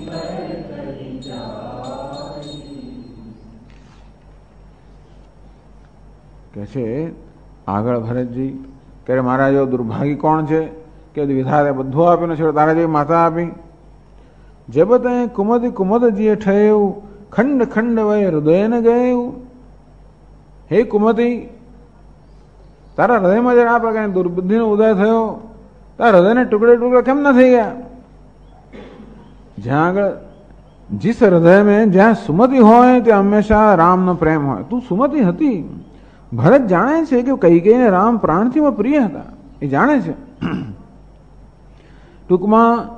કે છે આગળ ભરતજી કે મારા જેવો દુર્ભાગી કોણ છે કે વિધાતે બધું આપ્યું ને છે તારા જેવી માતા આપી. જે બધા કુમદ કુમદ જીએ ઠયું, ખંડ ખંડ વય હૃદય ને ગયું. હે કુમતી, તારા હૃદયમાં જરા આ પ્રકારની દુર્બુદ્ધિનો ઉદય થયો, તારા હૃદયને ટુકડે ટુકડે કેમ ન થઈ ગયા? જ્યાં આગળ जिस हृदय में જ્યાં સુમતિ હોય ત્યાં હંમેશા રામનો પ્રેમ હોય. તું સુમતિ હતી. ભરત જાણે છે કે કૈકેયીને રામ પ્રાણથી પ્રિય હતા, એ જાણે છે. ટૂંકમાં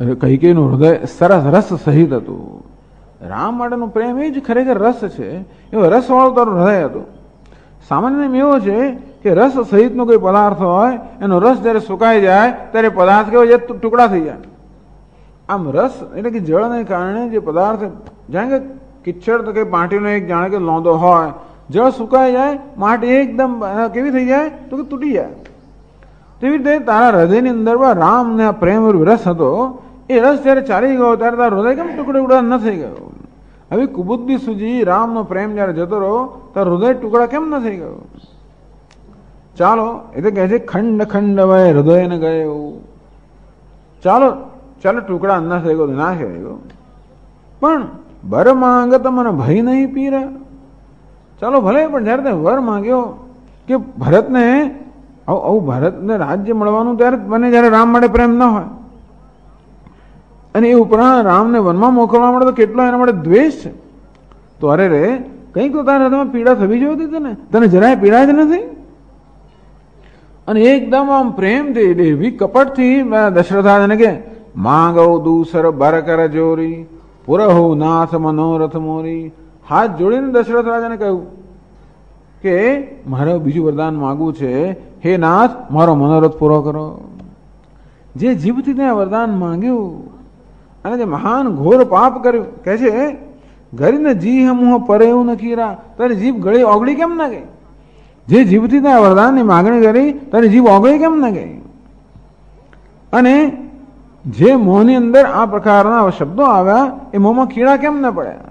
કૈકેયીનું હૃદય સરસ રસ સહિત હતું. રામ માટેનો પ્રેમ એ જ ખરેખર રસ છે. એવો રસવાળું તારું હૃદય હતું. સામાન્ય એવો છે કે રસ સહિતનો કોઈ પદાર્થ હોય, એનો રસ જ્યારે સુકાઈ જાય ત્યારે પદાર્થ કેવો જાય, ટુકડા થઈ જાય. આમ રસ એટલે કે જળને કારણે જે પદાર્થ, જાણે કે કિચ્છડ તો કે માટીનો એક જાણે કે લોંદો હોય, જળ સુકાઈ જાય, માટી એકદમ કેવી થઈ જાય તો કે તૂટી જાય. તેવી રીતે તારા હૃદયની અંદર રામને આ પ્રેમ રસ હતો. એ રસ જયારે ચાલી ગયો ત્યારે તારું હૃદય કેમ ટુકડા ન થઈ ગયો? હવે કુબુદ્ધિ સુધી રામનો પ્રેમ જયારે જતો રહ્યો તારું હૃદય ટુકડા કેમ ન થઈ ગયો? ચાલો એ તો કહે છે ખંડ ખંડ વય હૃદય ને ગયો. ચાલો ચાલો ટુકડા ન થઈ ગયો, ના થઈ ગયો, પણ બર માંગત મને ભય નહીં પીરા. ચાલો ભલે, પણ જયારે તે વર માંગ્યો કે ભરતને આવું ભરતને રાજ્ય મળવાનું, ત્યારે મને જયારે રામ માટે પ્રેમ ન હોય અને એ ઉપરાંત રામને વનમાં મોકલવા માટે તો કેટલો એના માટે દ્વેષ છે, તો અરે રે કંઈક તો તારા હૃદયમાં પીડા થવી જોઈતી હતી ને, તને જરાય પીડા જ નથી. અને એકદમ આમ પ્રેમથી એવી કપટથી દશરથાને કે માંગો દૂસર બર કર જોરી પુરહુ નાથ મનોરથ મોરી. હાથ જોડીને દશરથ રાજાને કહ્યું કે મારે બીજું વરદાન માગવું છે, હે નાથ મારો મનોરથ પૂરો કરો. જે જીભથી ત્યાં વરદાન માંગ્યું અને જે મહાન ઘોર પાપ કર્યું, કહે છે ગરીને જી હમુહ પરે એવું નખીરા. તારી જીભ ગળી ઓગળી કેમ ના ગઈ? જે જીભથી ત્યાં વરદાનની માગણી કરી તારી જીભ ઓગળી કેમ ના ગઈ? અને જે મોંની અંદર આ પ્રકારના શબ્દો આવ્યા એ મોંમાં કીડા કેમ ન પડ્યા?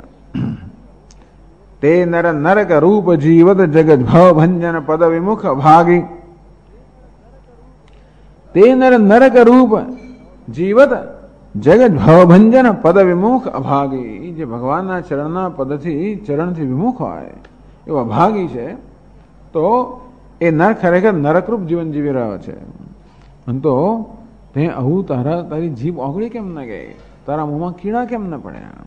તે નર નરક રૂપ જીવત જગત ભવ ભંજન પદ વિમુખ ભાગી. તે નર નરક રૂપ જીવત જગત ભવ ભંજન પદ વિમુખ અભાગી. જે ભગવાનના ચરણના પદથી ચરણથી વિમુખ હોય એવા ભાગી છે, તો એ નર ખરેખર નરકરૂપ જીવન જીવી રહ્યો છે. અને તો તે આવું તારી જીભ ઓગળી કેમ ન ગઈ? તારા મોંમાં કીડા કેમ ન પડ્યા?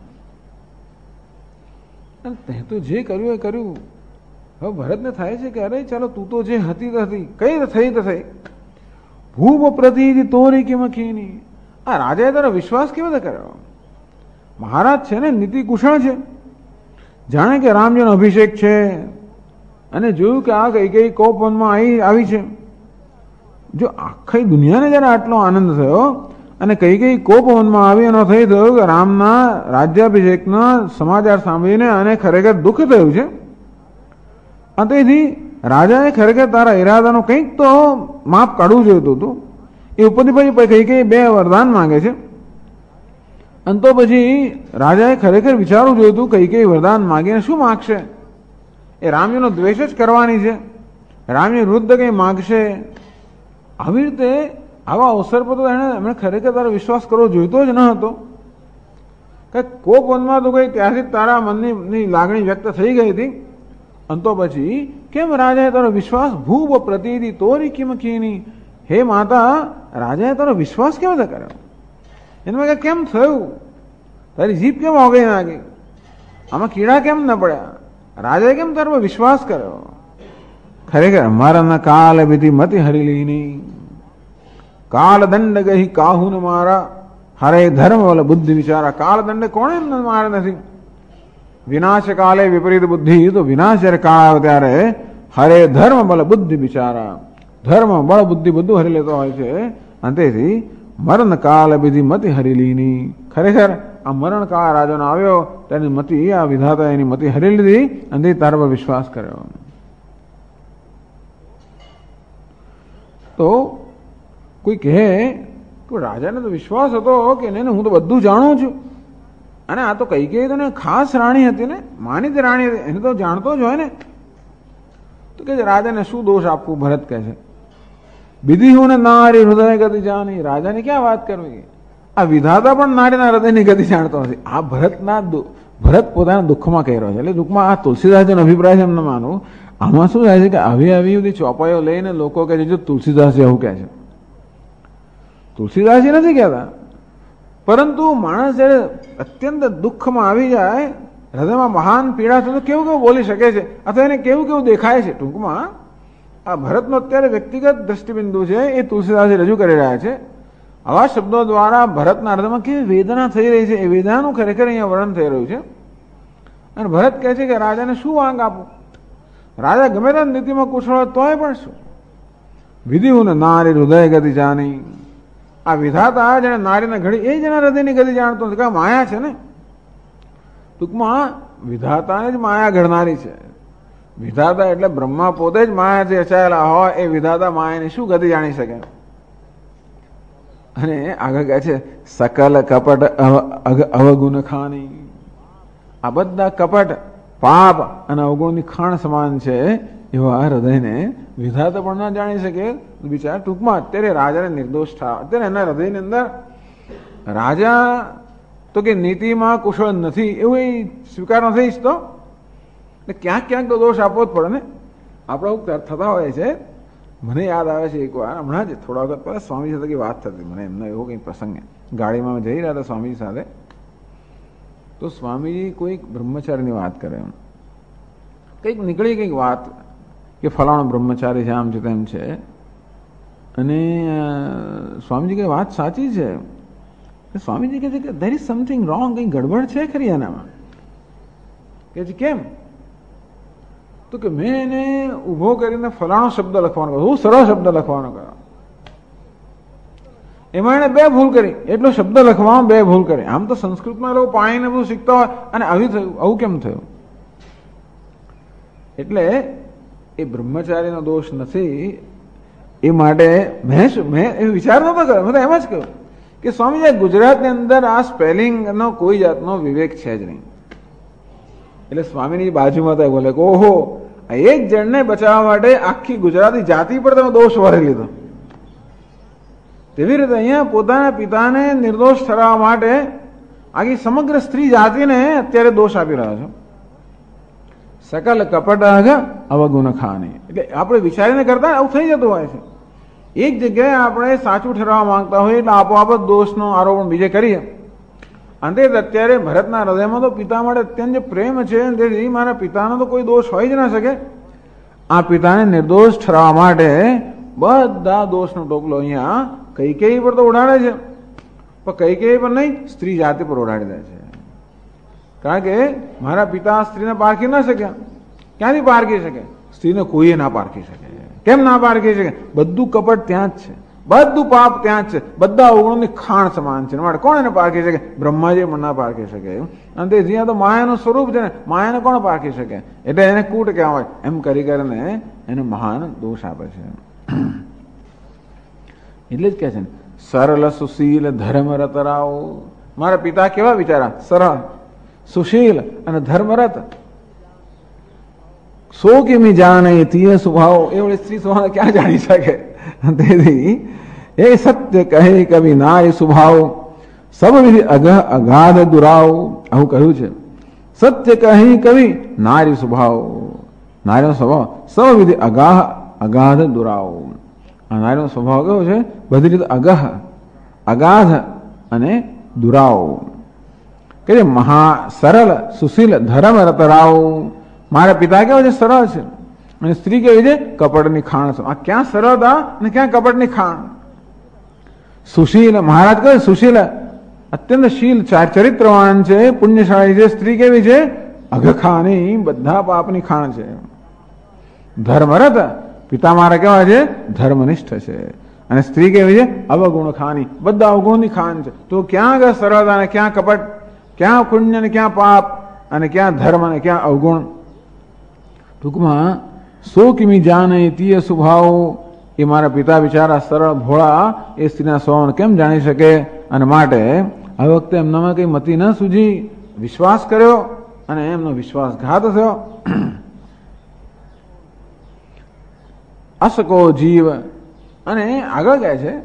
તે તો જે કર્યું એ કર્યું. હવે ભરતને થાય છે કે અરે ચાલો તું તો જે હતી તો હતી, કઈ થઈ તો થઈ. ભૂપ પ્રતિ તોરી કેમ ખીની. આ રાજાએ તારો વિશ્વાસ કેવી રીતે કર્યો? મહારાજ છે ને નીતિ કુશળ છે, જાણે કે રામજીનો અભિષેક છે અને જોયું કે આ કઈ કોપવનમાં આવી છે. જો આખી દુનિયાને જયારે આટલો આનંદ થયો અને કઈ કોપવનમાં આવી એનો થઈ થયો કે રામના રાજ્યાભિષેકના સમાચાર સાંભળીને અને ખરેખર દુઃખ થયું છે. અને તેથી રાજાએ ખરેખર તારા ઈરાદાનો કંઈક તો માપ કાઢવું જોઈતું હતું. એ ઉપરથી પછી કઈ બે વરદાન માંગે છે. અને તો પછી રાજાએ ખરેખર વિચારવું જોયું હતું કઈ વરદાન માંગીને શું માગશે. એ રામજીનો દ્વેષ જ કરવાની છે, રામજી વૃદ્ધ કઈ માગશે. આવી રીતે આવા અવસર પર તો એમણે ખરેખર તારો વિશ્વાસ કરવો જોઈતો જ ન હતો. કઈ કોપ વનમાં તો કઈ ત્યાંથી તારા મનની લાગણી વ્યક્ત થઈ ગઈ હતી. અને તો પછી કેમ રાજાએ તારો વિશ્વાસ ભૂપ પ્રતિનિધિ તોરી કેમ કીની. હે માતા, રાજાએ તારો વિશ્વાસ કેવી રીતે કર્યો? એમાં કેમ થયું? તારી જીભ કેમ ઓગળી ના ગઈ? આમાં કીડા કેમ ન પડ્યા? રાજાએ કેમ તારો વિશ્વાસ કર્યો? ખરેખર મારા કાલ વિધિ મતિ હરીલીની. કાળ દંડ ગઈ કાહુ ન મારા, હરે ધર્મ વલ બુદ્ધિ વિચારા. કાળ દંડ કોણે એમ મારે નથી? વિનાશ કાલે વિપરીત બુદ્ધિ. તો વિનાશ જયારે કાળ આવે ત્યારે હરે ધર્મ બલ બુદ્ધિ વિચારા. ધર્મ બળ બુદ્ધિ બધું હરી લેતો હોય છે. અને તેથી મરણ કાલ વિધિ મતિ હરીલીની. ખરેખર આ મરણ કાળ રાજાનો આવ્યો તેની મતિ, આ વિધાતા એની મતિ હરી લીધી અને તારા પર વિશ્વાસ કર્યો. તો કોઈ કહે કે રાજાને તો વિશ્વાસ હતો કે નહીં, હું તો બધું જાણું છું. અને આ તો કઈ તો ને ખાસ રાણી હતી ને, માનિત રાણી હતી, એને તો જાણતો જ હોય ને. તો કે રાજાને શું દોષ આપવું? ભરત કહે છે વિધિ હું ને નારી હૃદય ગતિ જાણી. રાજાને ક્યાં વાત કરવી? આ વિધાતા પણ નારીના હૃદયની ગતિ જાણતો નથી. આ ભરત પોતાના દુઃખમાં કહી રહ્યો છે. એટલે દુઃખમાં આ તુલસીદાસજીનો અભિપ્રાય છે એમ ન માનવું. આમાં શું થાય છે કે આવી બધી ચોપાઈઓ લઈને લોકો કહે છે જો તુલસીદાસજી એવું કહે છે. તુલસીદાસજી નથી કહેતા, પરંતુ માણસ જયારે અત્યંત દુઃખમાં આવી જાય, હૃદયમાં મહાન પીડા થાય તો કેવું બોલી શકે છે અથવા એને કેવું દેખાય છે. ટૂંકમાં આ ભરતનો અત્યારે વ્યક્તિગત દ્રષ્ટિબિંદુ છે, એ તુલસીદાસજી રજૂ કરી રહ્યા છે. આવા શબ્દો દ્વારા ભરતના હૃદયમાં કેવી વેદના થઈ રહી છે, એ વેદનાનું ખરેખર અહીંયા વર્ણન થઈ રહ્યું છે. અને ભરત કહે છે કે રાજાને શું વાંક આપું? રાજા ગમે તે નીતિમાં કુશળ હોય તોય પણ શું? વિધિ નારી હૃદય ગતિ જાણી. આ વિધાતા જેને નારીના ઘડી એ જેના હૃદયની ગતિ જાણતો નથી, કે માયા છે ને. ટૂંકમાં વિધાતાને જ માયા ઘડનારી છે. વિધાતા એટલે બ્રહ્મા પોતે જ માયાથી રચાયેલા હોય એ વિધાતા માયાની શું ગતિ જાણી શકે? અને આગળ કહે છે સકલ કપટ અવગુણ ખાની. આ બધા કપટ, પાપ અને અવગુણની ખાણ સમાન છે એવા હૃદયને વિધાતા પણ ના જાણી શકે. બિચારા ટૂંકમાં અત્યારે રાજાને નિર્દોષ થાય. અત્યારે એના હૃદયની અંદર રાજા તો કે નીતિમાં કુશળ નથી એવું એ સ્વીકાર નથી ઈચ્છતો. ક્યાંક ક્યાંક તો દોષ આપવો જ પડે ને. આપણે થતા હોય છે. મને યાદ આવે છે એકવાર, હમણાં જ થોડા વખત પહેલા સ્વામી સાથે વાત થતી મને, એમનો એવો કંઈક પ્રસંગ. ગાડીમાં જઈ રહ્યા હતા સ્વામીજી સાથે, તો સ્વામીજી કોઈક બ્રહ્મચારીની વાત કરે. કંઈક નીકળી કંઈક વાત કે ફલાણો બ્રહ્મચારી છે, આમ છે તેમ છે. અને સ્વામીજી કે વાત સાચી છે. સ્વામીજી કહે છે કે ધેર ઇઝ સમથિંગ રોંગ, કંઈ ગડબડ છે ખરી એનામાં. કે છે કેમ? તો કે મેં એને ઉભો કરીને ફલાણો શબ્દ લખવાનો કર્યો, હું સરળ શબ્દ લખવાનો કર્યો, એમાં એને 2 ભૂલ કરી. એટલો શબ્દ લખવામાં 2 ભૂલ કરી. આમ તો સંસ્કૃતમાં લોકો પાણીને બધું શીખતા હોય, અને આવી થયું, આવું કેમ થયું? એટલે એ બ્રહ્મચારીનો દોષ નથી. એ માટે મેં એ વિચાર નતો કર્યો. મેં તો એમ જ કહ્યું કે સ્વામીજી ગુજરાતની અંદર આ સ્પેલિંગનો કોઈ જાતનો વિવેક છે જ નહીં. એટલે સ્વામીની બાજુમાં થાય બોલે કે ઓહો, એક જણને બચાવવા માટે આખી ગુજરાતી જાતિ પર તમે દોષ વાળી લીધો. તેવી રીતે અહીંયા પોતાના પિતાને નિર્દોષ ઠરાવવા માટે આખી સમગ્ર સ્ત્રી જાતિને અત્યારે દોષ આપી રહ્યો છો. સકલ કપટ અવગુણ ખાની. એટલે આપણે વિચારીને કરતા આવું થઈ જતું હોય છે. એક જગ્યાએ આપણે સાચું ઠરાવવા માંગતા હોઈએ એટલે આપોઆપ જ દોષનો આરોપણ બીજે કરીએ. અંતે અત્યારે ભરતના હૃદયમાં તો પિતા માટે અત્યંત જે પ્રેમ છે, તેથી મારા પિતાનો તો કોઈ દોષ હોય જ ના શકે. આ પિતાને નિર્દોષ ઠરાવવા માટે બધા દોષનો ટોપલો અહીંયા કૈકેયી પર તો ઉડાડે છે, પણ કૈકેયી પર નહીં, સ્ત્રી જાતિ પર ઉડાડી દે છે. કારણ કે મારા પિતા સ્ત્રીને પારખી ના શક્યા. ક્યાંથી પારખી શકે? સ્ત્રીને કોઈએ ના પારખી શકે. કેમ ના પારખી શકે? બધું કપટ ત્યાં જ છે, બધું પાપ ત્યાં જ છે, બધા અવગુણોની ખાણ સમાન છે. માટે કોણ એને પારખી શકે? બ્રહ્માજી પણ ના પારખી શકે. અને તે જ્યાં તો માયાનું સ્વરૂપ છે ને, માયાને કોણ પારખી શકે? એટલે એને કૂટ કહેવાય. એમ કરી કરીને એને મહાન દોષ આપે છે. એટલે જ કહે છે ને સરળ સુશીલ ધર્મરત રાવ. મારા પિતા કેવા વિચારા? સરળ, સુશીલ અને ધર્મરત. સો કેમી જાણે તીય સ્વભાવ. એ વળી સ્ત્રી સ્વભાવ ક્યાં જાણી શકે? તેથી એ સત્ય કહે કવિ નારી સ્વભાવ, સબ વિધિ અગાધ દુરાવ. આવું કહ્યું છે. સત્ય કહે કવિ નારી સ્વભાવ. નારીનો સ્વભાવ સબ વિધિ અગાધ દુરાવ. આ નારીનો સ્વભાવ કેવો છે? બધી રીતે અગાધ અને દુરાવ. કે મહા સરળ સુશીલ ધર્મ રતરાવ. મારા પિતા કેવા છે? સરળ છે. અને સ્ત્રી કેવી છે? કપટની ખાણ. આ ક્યાં સરળતા અને ક્યાં કપટની ખાણ? સુશીલ, મહારાજ કહે સુશીલ, અત્યંત શીલ, ચરિત્રવાન છે, પુણ્યશાળી છે. સ્ત્રી કેવી છે? અઘખાની, બધા પાપની ખાણ છે. ધર્મરત, પિતા મારા કેવા છે? ધર્મનિષ્ઠ છે. અને સ્ત્રી કેવી છે? અવગુણ ખાની, બધા અવગુણની ખાન છે. તો ક્યાં આગળ સરળતા અને ક્યાં કપટ, ક્યાં પુણ્ય ને ક્યાં પાપ, અને ક્યાં ધર્મ અને ક્યાં અવગુણ? ટૂંકમાં સો કિમી જાણે તીય સ્વભાવ. એ મારા પિતા બિચારા સરળ ભોળા એ સ્ત્રીના સ્વભાવને કેમ જાણી શકે? અને માટે આ વખતે એમનામાં કઈ મતિ ન સૂજી, વિશ્વાસ કર્યો અને એમનો વિશ્વાસઘાત થયો. અસકો જીવ. અને આગળ કહે છે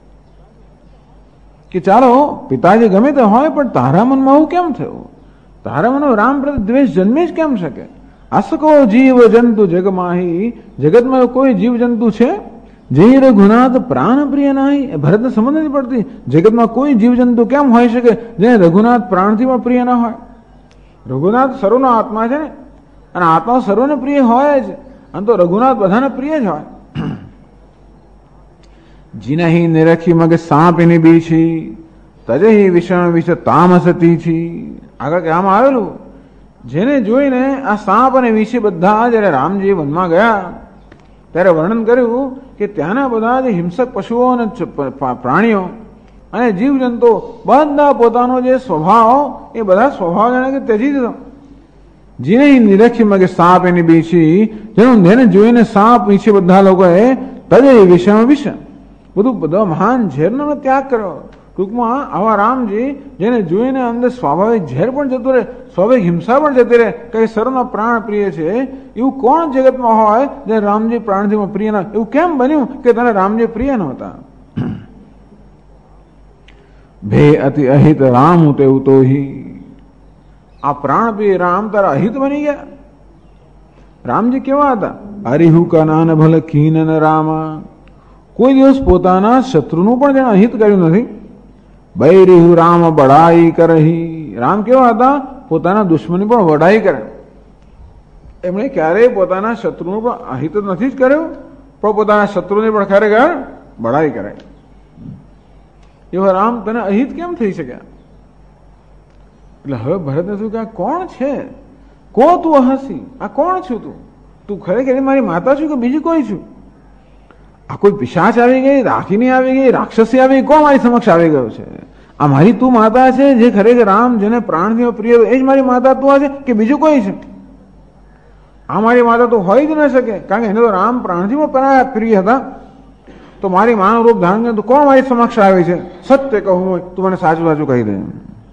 કે ચાલો પિતાજી ગમે તે હોય, પણ તારા મનમાં આવું કેમ થયું? તારા મનમાં રામ પ્રત્યે દ્વેષ જન્મી જ કેમ શકે? અસકો જીવ જંતુ જગમાહી. જગતમાં કોઈ જીવ જંતુ છે જે રઘુનાથ પ્રાણ પ્રિય નહીં? ભરતને સમજ નથી પડતી. જગતમાં કોઈ જીવ જંતુ કેમ હોઈ શકે જેને રઘુનાથ પ્રાણથી પણ પ્રિય ના હોય? રઘુનાથ સર્વનો આત્મા છે ને, અને આત્મા સર્વને પ્રિય હોય જ. અને તો રઘુનાથ બધાને પ્રિય જ હોય. જીનહી નિરખી મગ સાપની બીછી તજહી વિષણ વિષ તામસતી છી. આગળ કહેવામાં આવેલું, જેને જોઈને આ સાપ અને વિષી બધા જયારે રામજી વનમાં ગયા ત્યારે વર્ણન કર્યું કે ત્યાંના બધા જે હિંસક પશુઓ અને પ્રાણીઓ અને જીવજંતુઓ બધા પોતાનો જે સ્વભાવ એ બધા સ્વભાવ જાણે કે ત્યજી દીધો. જેને નિરખી મગે સાપ એની બીછી, જેને જોઈને સાપ વિશે બધા લોકોએ તજે વિષમ વિષ બધું બધા મહાન ઝેરનો ત્યાગ કર્યો. ટૂંકમાં આવા રામજી જેને જોઈને અંદર સ્વાભાવિક ઝેર પણ જતું રહે, સ્વાભાવિક હિંસા પણ જતી રહે, કઈ સર્વનો પ્રાણ પ્રિય છે એવું કોણ જગતમાં હોય જે રામજી પ્રાણથી પ્રિય ના? એવું કેમ બન્યું કે તને રામજી પ્રિય નહોતા? ભે અતિ અહિત રામ તેવું તો આ પ્રાણ પ્રિય રામ તારા અહિત બની ગયા. રામજી કેવા હતા? હરિહુ કનાન ભલ કીન રામા, કોઈ દિવસ પોતાના શત્રુનું પણ જેને અહિત કર્યું નથી. બૈરીહુ રામ બડાઈ કરહી, રામ કેવા હતા? પોતાના દુશ્મની પણ વડાઈ કરે. એમણે ક્યારેય પોતાના શત્રુનું પણ અહિત નથી જ કર્યું, પણ પોતાના શત્રુની પણ ખરેખર બડાઈ કરે. એવા રામ તને અહિત કેમ થઈ શક્યા? એટલે હવે ભરતને શું કે કોણ છે? કો તું હસી, આ કોણ છું તું? તું ખરેખર મારી માતા છું કે બીજી કોઈ છું? આ કોઈ પિશાચ આવી ગઈ, રાખીની આવી ગઈ, રાક્ષસી આવી ગઈ, કોણ મારી સમક્ષ આવી ગયો છે? આ મારી તું માતા છે જે ખરેખર રામ જેને પ્રાણથી પ્રિય એ જ મારી માતા તું છે કે બીજું કોઈ છે? આ મારી માતા તો હોય જ ન શકે, કારણ કે એને તો રામ પ્રાણથી પ્રિય હતા. તો મારી માનું રૂપ ધારણ કરે તો કોણ મારી સમક્ષ આવે છે? સત્ય કહું હોય તું મને સાચું સાચું કહી દે.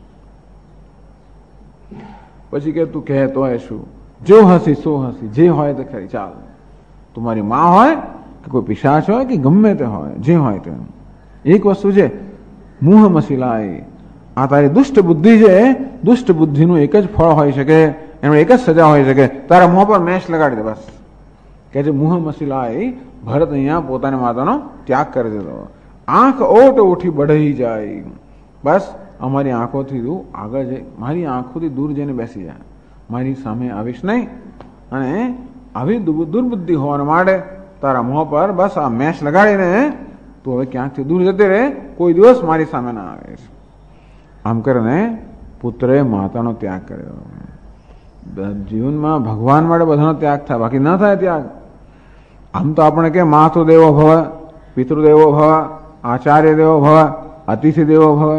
પછી કે તું કહેતો હોય શું? જો હસી સો હસી, જે હોય તે ખરી, ચાલ. તું મારી માં હોય કે કોઈ પિશાચ હોય કે ગમે તે હોય, જે હોય તે. એક વસ્તુ છે, મુહ મસીલાઈ, આ તારી દુષ્ટ બુદ્ધિ છે, દુષ્ટ બુદ્ધિનું એક જ ફળ હોઈ શકે, એનું એક જ સજા હોઈ શકે, તારા મોં પર મેશ લગાડી દે બસ. કે છે મુહ મસીલાઈ. ભરત અહીંયા પોતાની માતાનો ત્યાગ કરી દીધો. આંખ ઓટ ઉઠી બઢી જાય, બસ અમારી આંખોથી તું આગળ જઈ, મારી આંખોથી દૂર જઈને બેસી જાય, મારી સામે આવીશ નહીં. અને આવી દુર્બુદ્ધિ હોવાને માટે તારા મોં પર બસ આ મેશ લગાડીને તું હવે ક્યાંકથી દૂર જતી રહે, કોઈ દિવસ મારી સામે ના આવીશ. આમ કરીને પુત્રે માતાનો ત્યાગ કર્યો. જીવનમાં ભગવાન માટે બધાનો ત્યાગ થાય, બાકી ના થાય ત્યાગ. આમ તો આપણે કે માતો દેવો ભવ, પિતૃદેવો ભવ, આચાર્ય દેવો ભવ, અતિથિ દેવો ભવ.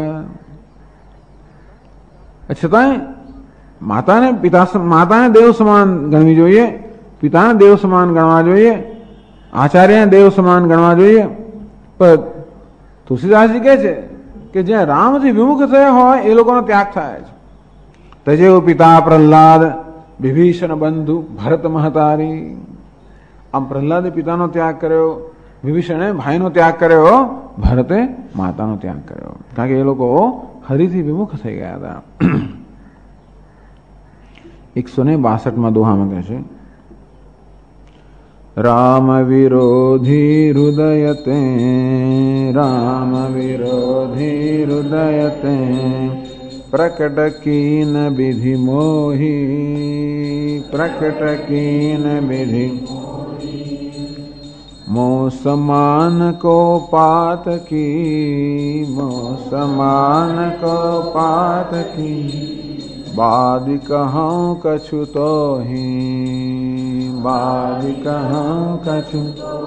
છતાંય માતાને દેવ સમાન ગણવી જોઈએ, પિતાને દેવ સમાન ગણવા જોઈએ, આચાર્યને દેવ સમાન ગણવા જોઈએ. પણ તુલસીદાસજી કહે છે કે જ્યાં રામથી વિમુખ થયા હોય એ લોકોનો ત્યાગ થાય છે. તજેવ પિતા પ્રહલાદ વિભીષણ બંધુ ભરત મહતારી. આમ પ્રહલાદે પિતાનો ત્યાગ કર્યો, વિભીષણે ભાઈનો ત્યાગ કર્યો, ભરતે માતાનો ત્યાગ કર્યો, કારણ કે એ લોકો હરિથી વિમુખ થઈ ગયા હતા. 162 દોહામાં કહે છે, રામ વિરોધી હૃદયતે, રામ વિરોધી હૃદયતે, પ્રકટ કીન વિધિ મોહી, પ્રકટ કીન વિધિ મો સમાન કો પાત કી, મો સમાન કો પાત કી, બાદી કહું કછુ તો હી, બાદી કહું કછુ.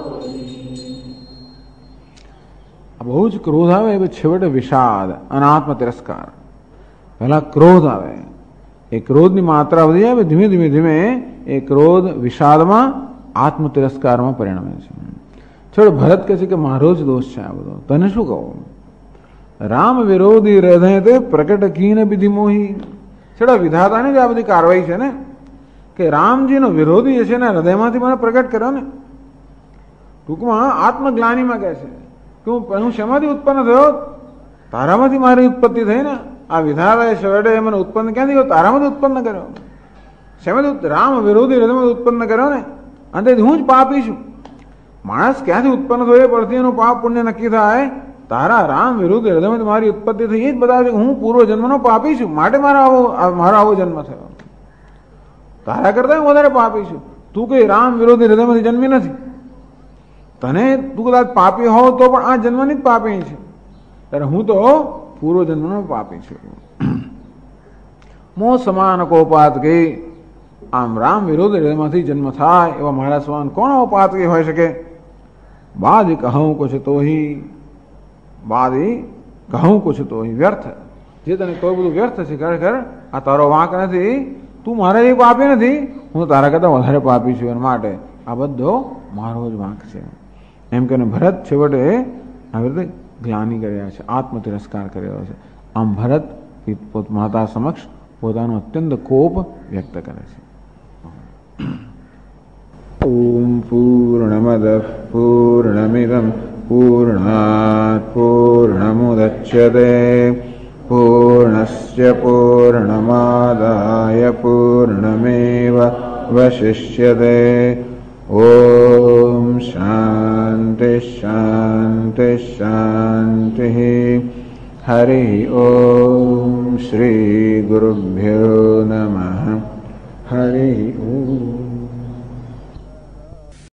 બહુ જ ક્રોધ આવે એ છેવટે વિષાદ, અનાત્મ તિરસ્કાર. પહેલા ક્રોધ આવે, એ ક્રોધની માત્રા વધી જાય, ધીમે ધીમે ધીમે એ ક્રોધ વિષાદમાં આત્મ તિરસ્કારમાં પરિણમે છે. છોડ ભરત કહે છે કે મારો જ દોષ છે આ બધો, તને શું કહું? રામ વિરોધી હૃદય તે પ્રકટ કીન વિધિ મોહી. છોડા વિધાતાની જ આ બધી કાર્યવાહી છે ને, કે રામજીનો વિરોધી છે ને હૃદયમાંથી મને પ્રગટ કર્યો ને. ટૂંકમાં આત્મગ્લાનીમાં કહે છે કે હું શેમાંથી ઉત્પન્ન થયો? તારામાંથી મારી ઉત્પત્તિ થઈ ને. આ વિધાતાએ છેવટે મને ઉત્પન્ન ક્યાંથી કર્યો? તારામાંથી ઉત્પન્ન કર્યો. શેમાંથી? રામ વિરોધી હૃદયમાંથી ઉત્પન્ન કર્યો ને. અંતેથી હું જ પાપી છું. માણસ ક્યાંથી ઉત્પન્ન થયો એ પરથી એનું પાપ પુણ્ય નક્કી થાય. તારા રામ વિરુદ્ધ હૃદયમાંથી મારી ઉત્પત્તિ થઈ, એ જ બતાવે છે કે હું પૂર્વ જન્મનો પાપી છું, માટે મારો આવો જન્મ થયો. તારા કરતા હું વધારે પાપી છું. તું કઈ રામ વિરોધી હૃદયમાંથી જન્મી નથી. તને તું કદાચ પાપી હોવ તો પણ આ જન્મની જ પાપી છે, ત્યારે હું તો પૂર્વ જન્મનો પાપી છું. મોહ સમાન કોપાતકી, આમ રામ વિરોધ હૃદયમાંથી જન્મ થાય એવા મારા સમાન કોણ પાતકી હોઈ શકે? બાદી કહું કુછ તો હી, બાદી કહું કુછ તો હી, વ્યર્થ. જે તને કોઈ બધું વ્યર્થ છે, ખરેખર આ તારો વાંક નથી, તું મારા જેવી પાપી નથી, હું તારા કરતાં વધારે પાપી છું. એના માટે આ બધો મારો જ વાંક છે. એમ કે ભરત છેવટે આવી રીતે ગ્લાની કર્યા છે, આત્મ તિરસ્કાર કર્યો છે. આમ ભરત માતા સમક્ષ પોતાનો અત્યંત કોપ વ્યક્ત કરે છે. ઓમ પૂર્ણમદ પૂર્ણમિદં પૂર્ણાત પૂર્ણમુદચ્યતે પૂર્ણસ્ય પૂર્ણમાદાય પૂર્ણમેવાવશિષ્યતે. ઓમ શાંતિ શાંતિ શાંતિ. હરિ ઓમ શ્રી ગુરુભ્યો નમઃ. હરિ ઓમ.